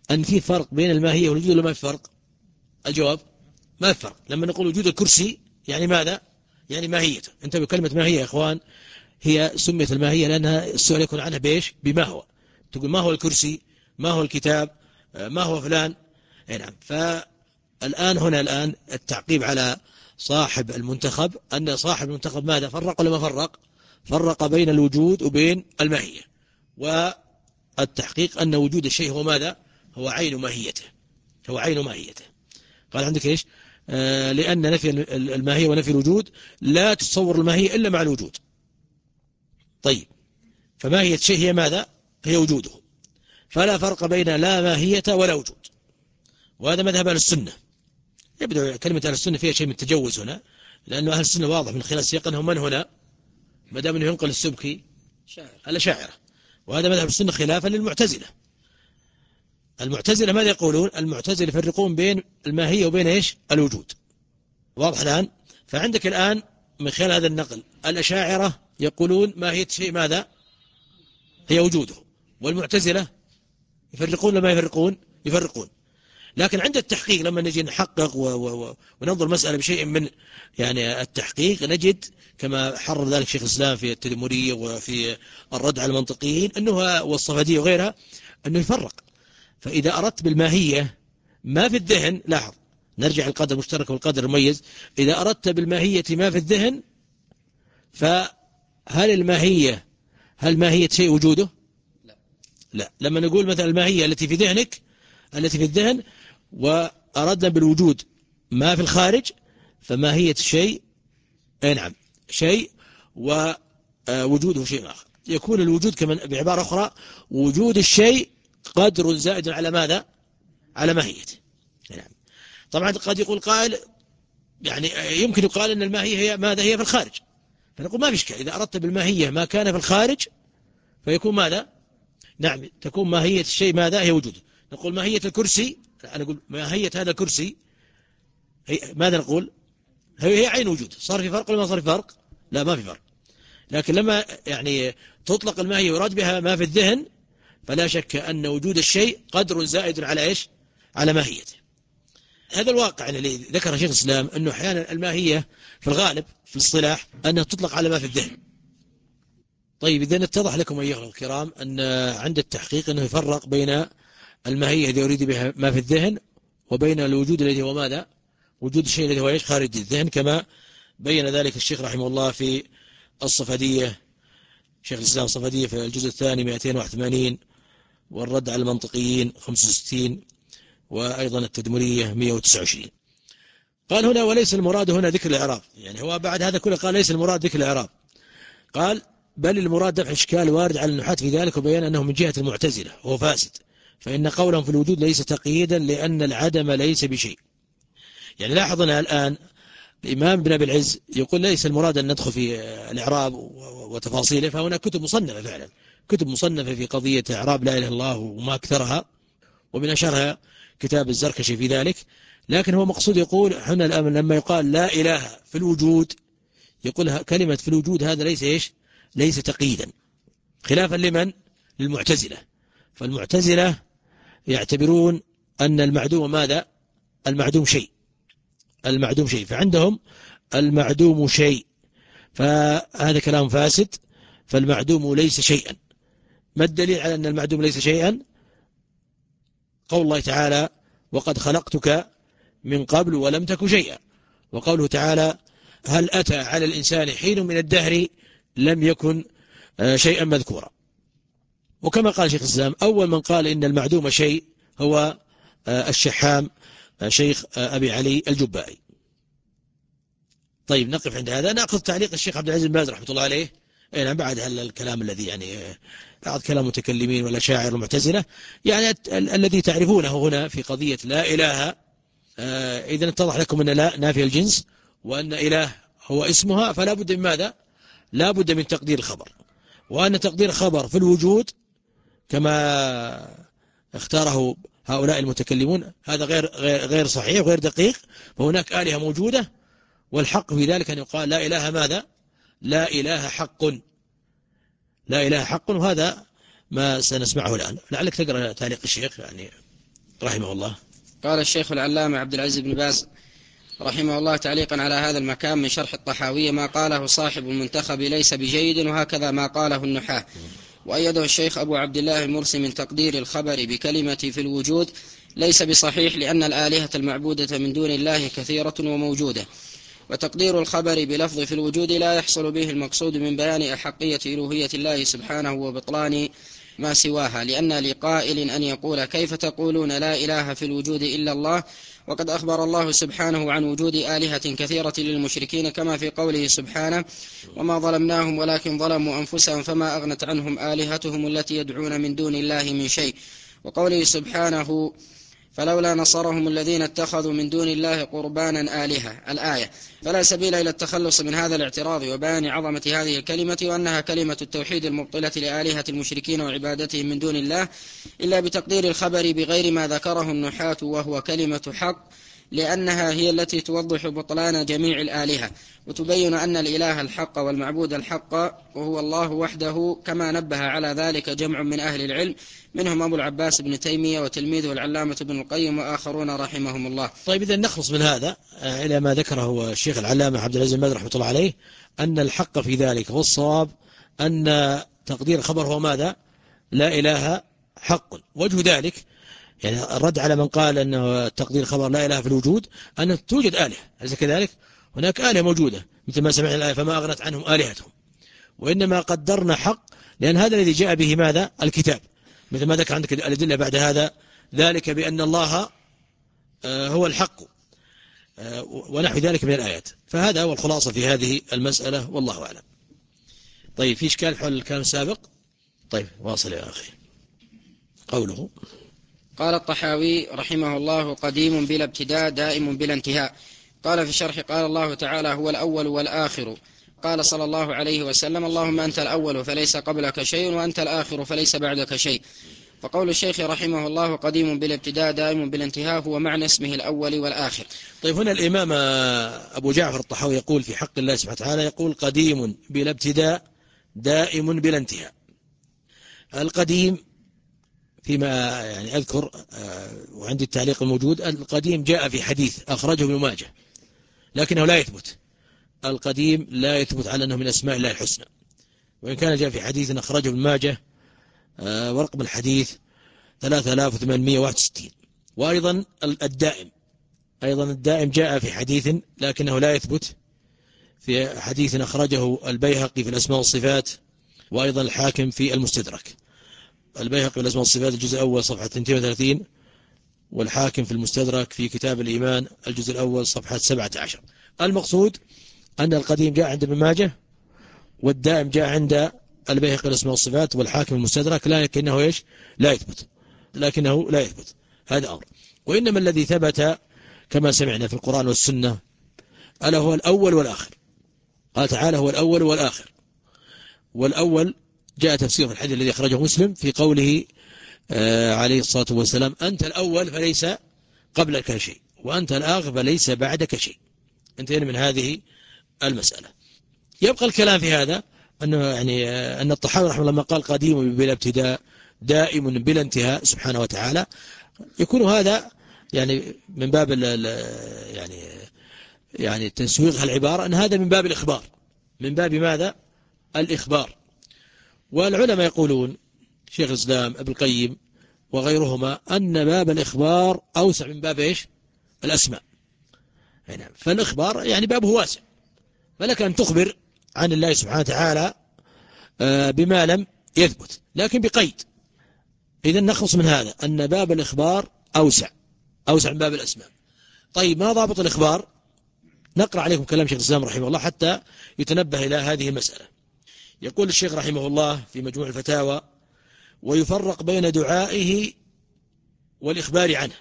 أن في فرق بين الماهية والوجود ولا ما في فرق؟ الجواب ما في فرق. لما نقول وجود الكرسي يعني ماذا؟ يعني ماهيته. انتبهوا كلمة ماهية يا إخوان، هي سميت الماهية لأنها السؤال يكون عنها بإيش؟ بما هو. تقول ما هو الكرسي، ما هو الكتاب، ما هو فلان. نعم. فالآن هنا الآن التعقيب على صاحب المنتخب أن صاحب المنتخب ماذا؟ فرق ولا ما فرق؟ فرق بين الوجود وبين الماهية. والتحقيق أن وجود الشيء هو ماذا؟ هو عين ماهيته، هو عين ماهيته. قال عندك إيش؟ آه لأن نفي الماهية ونفي الوجود لا تتصور الماهية إلا مع الوجود. طيب، فماهية الشيء هي ماذا؟ هي وجوده، فلا فرق بين لا ماهية ولا وجود. وهذا مذهب أهل السنة. يبدو كلمة أهل السنة فيها شيء من التجوز هنا، لأن أهل السنة واضح من خلال سياق أنهم من هنا، ما دام أنه ينقل السبكي الأشاعرة. وهذا مذهب السنة خلافا للمعتزلة. المعتزلة ماذا يقولون؟ المعتزلة يفرقون بين الماهية وبين إيش؟ الوجود. واضح الآن؟ فعندك الآن من خلال هذا النقل الأشاعرة يقولون ماهية شيء ماذا؟ هي وجوده. والمعتزلة يفرقون لما يفرقون يفرقون. لكن عند التحقيق لما نجي نحقق و و وننظر المسألة بشيء من يعني التحقيق، نجد كما حرر ذلك شيخ الإسلام في التدمرية وفي الرد على المنطقيين أنه والصفدية وغيرها أنه يفرق. فإذا أردت بالماهية ما في الذهن، لاحظ نرجع القدر المشترك والقدر المميز، إذا أردت بالماهية ما في الذهن، فهل الماهية هل ماهية شيء وجوده؟ لا. لا. لما نقول مثلا الماهية التي في ذهنك التي في الذهن وأردنا بالوجود ما في الخارج، فماهية الشيء أي نعم شيء ووجوده شيء آخر. يكون الوجود كمان بعبارة أخرى وجود الشيء قدر زائد على ماذا؟ على ماهيته. نعم. طبعا قد يقول قائل يعني يمكن يقال أن الماهية هي ماذا؟ هي في الخارج. فنقول ما في إشكال، إذا أردت بالماهية ما كان في الخارج فيكون ماذا؟ نعم تكون ماهية الشيء ماذا؟ هي وجوده. نقول ماهية الكرسي، أنا أقول ماهية هذا الكرسي هي ماذا نقول؟ هي هي عين وجود. صار في فرق ولا ما صار في فرق؟ لا ما في فرق. لكن لما يعني تطلق الماهية ويراد بها ما في الذهن، فلا شك أن وجود الشيء قدر زائد على إيش؟ على ماهيته. هذا الواقع الذي ذكر شيخ الإسلام أنه أحيانا الماهية في الغالب في الاصطلاح أنها تطلق على ما في الذهن. طيب إذن اتضح لكم أيها الكرام أن عند التحقيق أنه يفرق بين الماهية الذي يريد بها ما في الذهن وبين الوجود الذي هو ماذا؟ وجود الشيء الذي هو إيش؟ خارج الذهن، كما بين ذلك الشيخ رحمه الله في الصفدية، شيخ الإسلام الصفدية في الجزء الثاني مئتين وواحد وثمانين، والرد على المنطقيين خمسة وستين، وأيضا التدمرية مئة وتسعة وعشرين. قال هنا وليس المراد هنا ذكر الإعراب، يعني هو بعد هذا كله قال ليس المراد ذكر الإعراب، قال بل المراد دفع إشكال وارد على النحاة في ذلك، وبيان أنه من جهة المعتزلة وهو فاسد، فإن قولهم في الوجود ليس تقييدا لأن العدم ليس بشيء. يعني لاحظنا الآن الإمام ابن أبي العز يقول ليس المراد أن ندخل في الإعراب وتفاصيله، فهناك كتب مصنفة فعلا، كتب مصنفة في قضية إعراب لا إله إلا الله وما أكثرها، ومن أشهرها كتاب الزركشي في ذلك. لكن هو مقصود يقول هنا الآن لما يقال لا إله في الوجود، يقول كلمة في الوجود هذا ليس إيش؟ ليس تقييدا، خلافا لمن؟ للمعتزلة. فالمعتزلة يعتبرون أن المعدوم ماذا؟ المعدوم شيء، المعدوم شيء، فعندهم المعدوم شيء، فهذا كلام فاسد، فالمعدوم ليس شيئا. ما الدليل على أن المعدوم ليس شيئا؟ قول الله تعالى وقد خلقتك من قبل ولم تك شيئا، وقوله تعالى هل أتى على الإنسان حين من الدهر لم يكن شيئا مذكورا. وكما قال شيخ الإسلام أول من قال إن المعدوم شيء هو الشحام شيخ أبي علي الجبائي. طيب نقف عند هذا، نأخذ تعليق الشيخ عبد العزيز بن باز رحمة الله عليه. أنا بعد هل الكلام الذي يعني بعض كلام متكلمين ولا شاعر المعتزلة يعني الذي تعرفونه هنا في قضية لا إله. إذا اتضح لكم أن لا نافي الجنس، وأن إله هو اسمها، فلا بد من ماذا؟ لا بد من تقدير الخبر، وأن تقدير خبر في الوجود كما اختاره هؤلاء المتكلمون هذا غير غير غير صحيح وغير دقيق. فهناك آلهة موجودة، والحق في ذلك أن يقال لا إله ماذا؟ لا إله حق، لا إله حق. وهذا ما سنسمعه الآن. لعلك تقرأ تعليق الشيخ يعني رحمه الله. قال الشيخ العلامة عبد العزيز بن باز رحمه الله تعليقا على هذا المكان من شرح الطحاوية: ما قاله صاحب المنتخب ليس بجيد، وهكذا ما قاله النحاة. وأيده الشيخ أبو عبد الله المرسي من تقدير الخبر بكلمة في الوجود ليس بصحيح، لأن الآلهة المعبودة من دون الله كثيرة وموجودة، وتقدير الخبر بلفظ في الوجود لا يحصل به المقصود من بيان أحقية إلوهية الله سبحانه وبطلان ما سواها، لأن لقائل أن يقول: كيف تقولون لا إله في الوجود إلا الله، وقد أخبر الله سبحانه عن وجود آلهة كثيرة للمشركين، كما في قوله سبحانه: وما ظلمناهم ولكن ظلموا أنفسهم فما أغنت عنهم آلهتهم التي يدعون من دون الله من شيء، وقوله سبحانه: فلولا نصرهم الذين اتخذوا من دون الله قربانا آلهة، الآية. فلا سبيل إلى التخلص من هذا الاعتراض وبيان عظمة هذه الكلمة وأنها كلمة التوحيد المبطلة لآلهة المشركين وعبادتهم من دون الله، إلا بتقدير الخبر بغير ما ذكره النحاة، وهو كلمة حق، لأنها هي التي توضح بطلان جميع الآلهة وتبين أن الإله الحق والمعبود الحق وهو الله وحده، كما نبه على ذلك جمع من أهل العلم، منهم أبو العباس بن تيمية وتلميذه العلامة ابن القيم وآخرون رحمهم الله. طيب، إذن نخلص من هذا إلى ما ذكره الشيخ العلامة عبد العزيز بن باز رحمه الله عليه، أن الحق في ذلك والصواب أن تقدير الخبر هو ماذا؟ لا إله حق. وجه ذلك يعني الرد على من قال أنه تقدير الخبر لا إله في الوجود، أن توجد آلهة، أليس كذلك؟ هناك آلهة موجودة، مثل ما سمعنا الآية: فما أغنت عنهم آلهتهم. وإنما قدرنا حق لأن هذا الذي جاء به ماذا؟ الكتاب، مثل ما ذكر عندك الأدلة بعد هذا: ذلك بأن الله هو الحق ونحو ذلك من الآيات. فهذا هو الخلاصة في هذه المسألة، والله أعلم. طيب، في إشكال حول الكلام السابق؟ طيب، واصل يا أخي. قوله: قال الطحاوي رحمه الله: قديم بلا ابتداء، دائم بلا انتهاء. قال في الشرح: قال الله تعالى: هو الأول والآخر. قال صلى الله عليه وسلم: اللهم أنت الأول فليس قبلك شيء، وأنت الآخر فليس بعدك شيء. فقول الشيخ رحمه الله: قديم بلا ابتداء، دائم بلا انتهاء، هو معنى اسمه الأول والآخر. طيب، هنا الإمام أبو جعفر الطحاوي يقول في حق الله سبحانه وتعالى، يقول: قديم بلا ابتداء، دائم بلا انتهاء. القديم فيما يعني أذكر وعندي التعليق الموجود، القديم جاء في حديث أخرجه ابن ماجه لكنه لا يثبت. القديم لا يثبت على أنه من أسماء الله الحسنى، وإن كان جاء في حديث أخرجه ابن ماجه ورقم الحديث ثلاثة آلاف وثمانمائة وواحد وستين. وأيضا الدائم، أيضا الدائم جاء في حديث لكنه لا يثبت، في حديث أخرجه البيهقي في الأسماء والصفات، وأيضا الحاكم في المستدرك. البيهقي في الأسماء والصفات الجزء الأول صفحة اثنين وثلاثين، والحاكم في المستدرك في كتاب الإيمان الجزء الأول صفحة سبعة عشر. المقصود أن القديم جاء عند ابن ماجه، والدائم جاء عند البيهقي الأسماء والصفات والحاكم المستدرك، لكنه إيش؟ لا يثبت، لكنه لا يثبت. هذا أمر. وإنما الذي ثبت كما سمعنا في القرآن والسنة ألا هو الأول والآخر. قال تعالى: هو الأول والآخر. والأول جاء تفسير في الحديث الذي أخرجه مسلم في قوله آه عليه الصلاة والسلام: أنت الأول فليس قبلك شيء، وأنت الآخر فليس بعدك شيء. انتهينا من هذه المسألة. يبقى الكلام في هذا أنه يعني آه أن الطحاوي رحمه الله لما قال: قديم بلا ابتداء، دائم بلا انتهاء سبحانه وتعالى، يكون هذا يعني من باب يعني يعني تسويغ العبارة، أن هذا من باب الإخبار. من باب ماذا؟ الإخبار. والعلماء يقولون، شيخ الإسلام ابن القيم وغيرهما، أن باب الإخبار أوسع من باب إيش؟ الأسماء. يعني فالإخبار يعني بابه واسع، فلك أن تخبر عن الله سبحانه وتعالى بما لم يثبت، لكن بقيد. إذن نخلص من هذا أن باب الإخبار أوسع أوسع من باب الأسماء. طيب، ما ضابط الإخبار؟ نقرأ عليكم كلام شيخ الإسلام رحمه الله حتى يتنبه إلى هذه المسألة. يقول الشيخ رحمه الله في مجموع الفتاوى: ويفرق بين دعائه والإخبار عنه،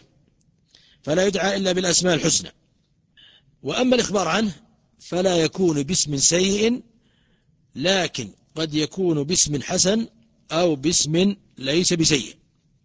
فلا يدعى إلا بالأسماء الحسنى. وأما الإخبار عنه فلا يكون باسم سيء، لكن قد يكون باسم حسن أو باسم ليس بسيء،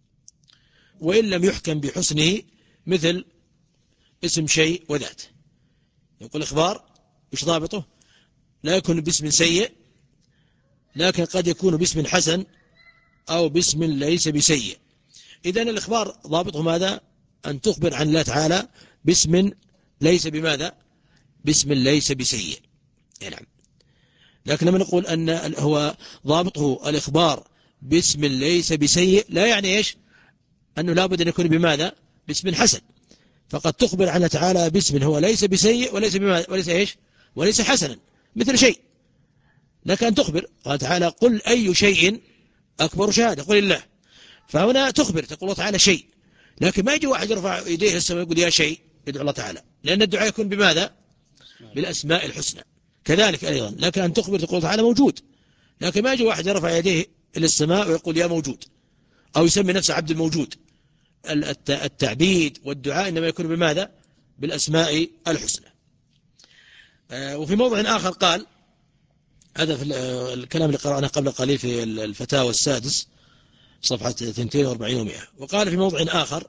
وإن لم يحكم بحسنه، مثل اسم شيء وذات. يقول الإخبار إيش ضابطه؟ لا يكون باسم سيء، لكن قد يكون باسم حسن أو باسم ليس بسيء. إذن الإخبار ضابطه ماذا؟ أن تخبر عن الله تعالى باسم ليس بماذا؟ باسم ليس بسيء. نعم. لكن لما نقول أن هو ضابطه الإخبار باسم ليس بسيء لا يعني إيش؟ أنه لابد أن يكون بماذا؟ باسم حسن. فقد تخبر عنه تعالى باسم هو ليس بسيء وليس بماذا؟ وليس إيش؟ وليس حسنا مثل شيء. لك أن تخبر قال تعالى قل أي شيء أكبر شهادة قل الله. فهنا تخبر تقول الله تعالى شيء، لكن ما يجي واحد يرفع يديه السماء يقول يا شيء يدعو الله تعالى، لأن الدعاء يكون بماذا؟ بالأسماء الحسنى. كذلك أيضا لك أن تخبر تقول تعالى موجود، لكن ما يجي واحد يرفع يديه إلى السماء ويقول يا موجود أو يسمي نفسه عبد الموجود. التعبيد والدعاء إنما يكون بماذا؟ بالأسماء الحسنى. وفي موضع آخر قال، هذا في الكلام اللي قرأناه قبل قليل في الفتاوى السادس صفحة اثنين وأربعين ومئة، وقال في موضع آخر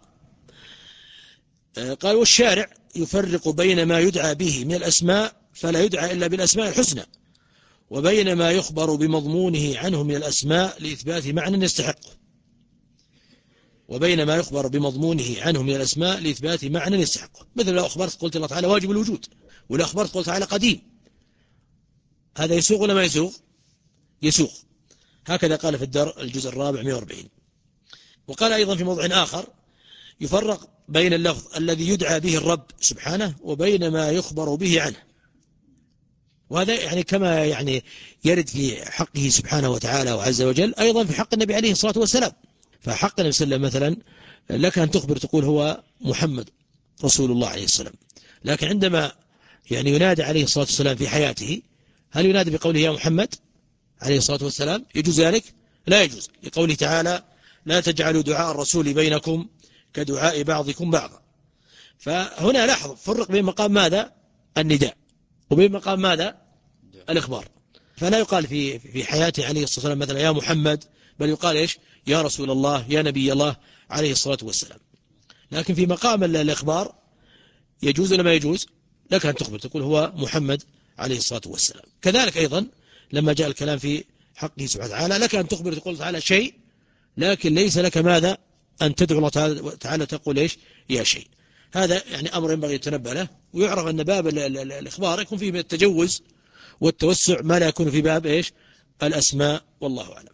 قال والشارع يفرق بين ما يدعى به من الأسماء فلا يدعى إلا بالأسماء الحسنى، وبين ما يخبر بمضمونه عنه من الأسماء لإثبات معنى يستحقه وبين ما يخبر بمضمونه عنه من الأسماء لإثبات معنى يستحقه. مثل لو أخبرت قلت الله تعالى واجب الوجود، ولو أخبرت قلت تعالى قديم، هذا يسوق ولا ما يسوق؟ يسوق. هكذا قال في الدر الجزء الرابع مئة وأربعين. وقال أيضا في موضع آخر يفرق بين اللفظ الذي يدعى به الرب سبحانه وبين ما يخبر به عنه، وهذا يعني كما يعني يرد في حقه سبحانه وتعالى وعز وجل أيضا في حق النبي عليه الصلاة والسلام. فحق النبي صلى الله عليه وسلم مثلا لك أن تخبر تقول هو محمد رسول الله عليه السلام، لكن عندما يعني ينادى عليه الصلاة والسلام في حياته هل ينادى بقوله يا محمد عليه الصلاة والسلام؟ يجوز ذلك؟ لا يجوز، لقوله تعالى لا تجعلوا دعاء الرسول بينكم كدعاء بعضكم بعضا. فهنا لاحظ فرق بين مقام ماذا؟ النداء، وبين مقام ماذا؟ الإخبار. فلا يقال في في حياته عليه الصلاة والسلام مثلا يا محمد، بل يقال إيش؟ يا رسول الله يا نبي الله عليه الصلاة والسلام. لكن في مقام الإخبار يجوز ولا ما يجوز؟ لك أن تخبر تقول هو محمد عليه الصلاة والسلام. كذلك أيضا لما جاء الكلام في حقه سبحانه وتعالى لك أن تخبر تقول تعالى شيء، لكن ليس لك ماذا؟ أن تدعو الله تعالى تقول إيش؟ يا شيء. هذا يعني أمر ينبغي يتنبه له، ويعرف أن باب الإخبار يكون فيه من التجوز والتوسع ما لا يكون في باب إيش؟ الأسماء، والله أعلم.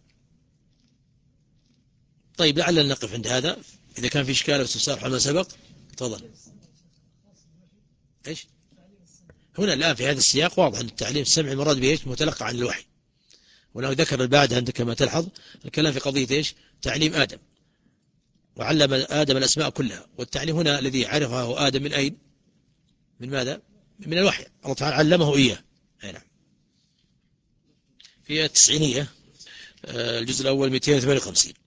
طيب لعلنا نقف عند هذا، إذا كان في إشكال واستفسار حول ما سبق تفضل. إيش؟ هنا الآن في هذا السياق واضح أن التعليم السمعي المراد به إيش؟ متلقى عن الوحي. ولو ذكر بعد عندك كما تلحظ الكلام في قضية إيش؟ تعليم آدم، وعلم آدم الأسماء كلها، والتعليم هنا الذي عرفه آدم من أين؟ من ماذا؟ من الوحي، الله تعالى علمه إياه. أي نعم. في التسعينية الجزء الأول مئتين وثمانية وخمسين.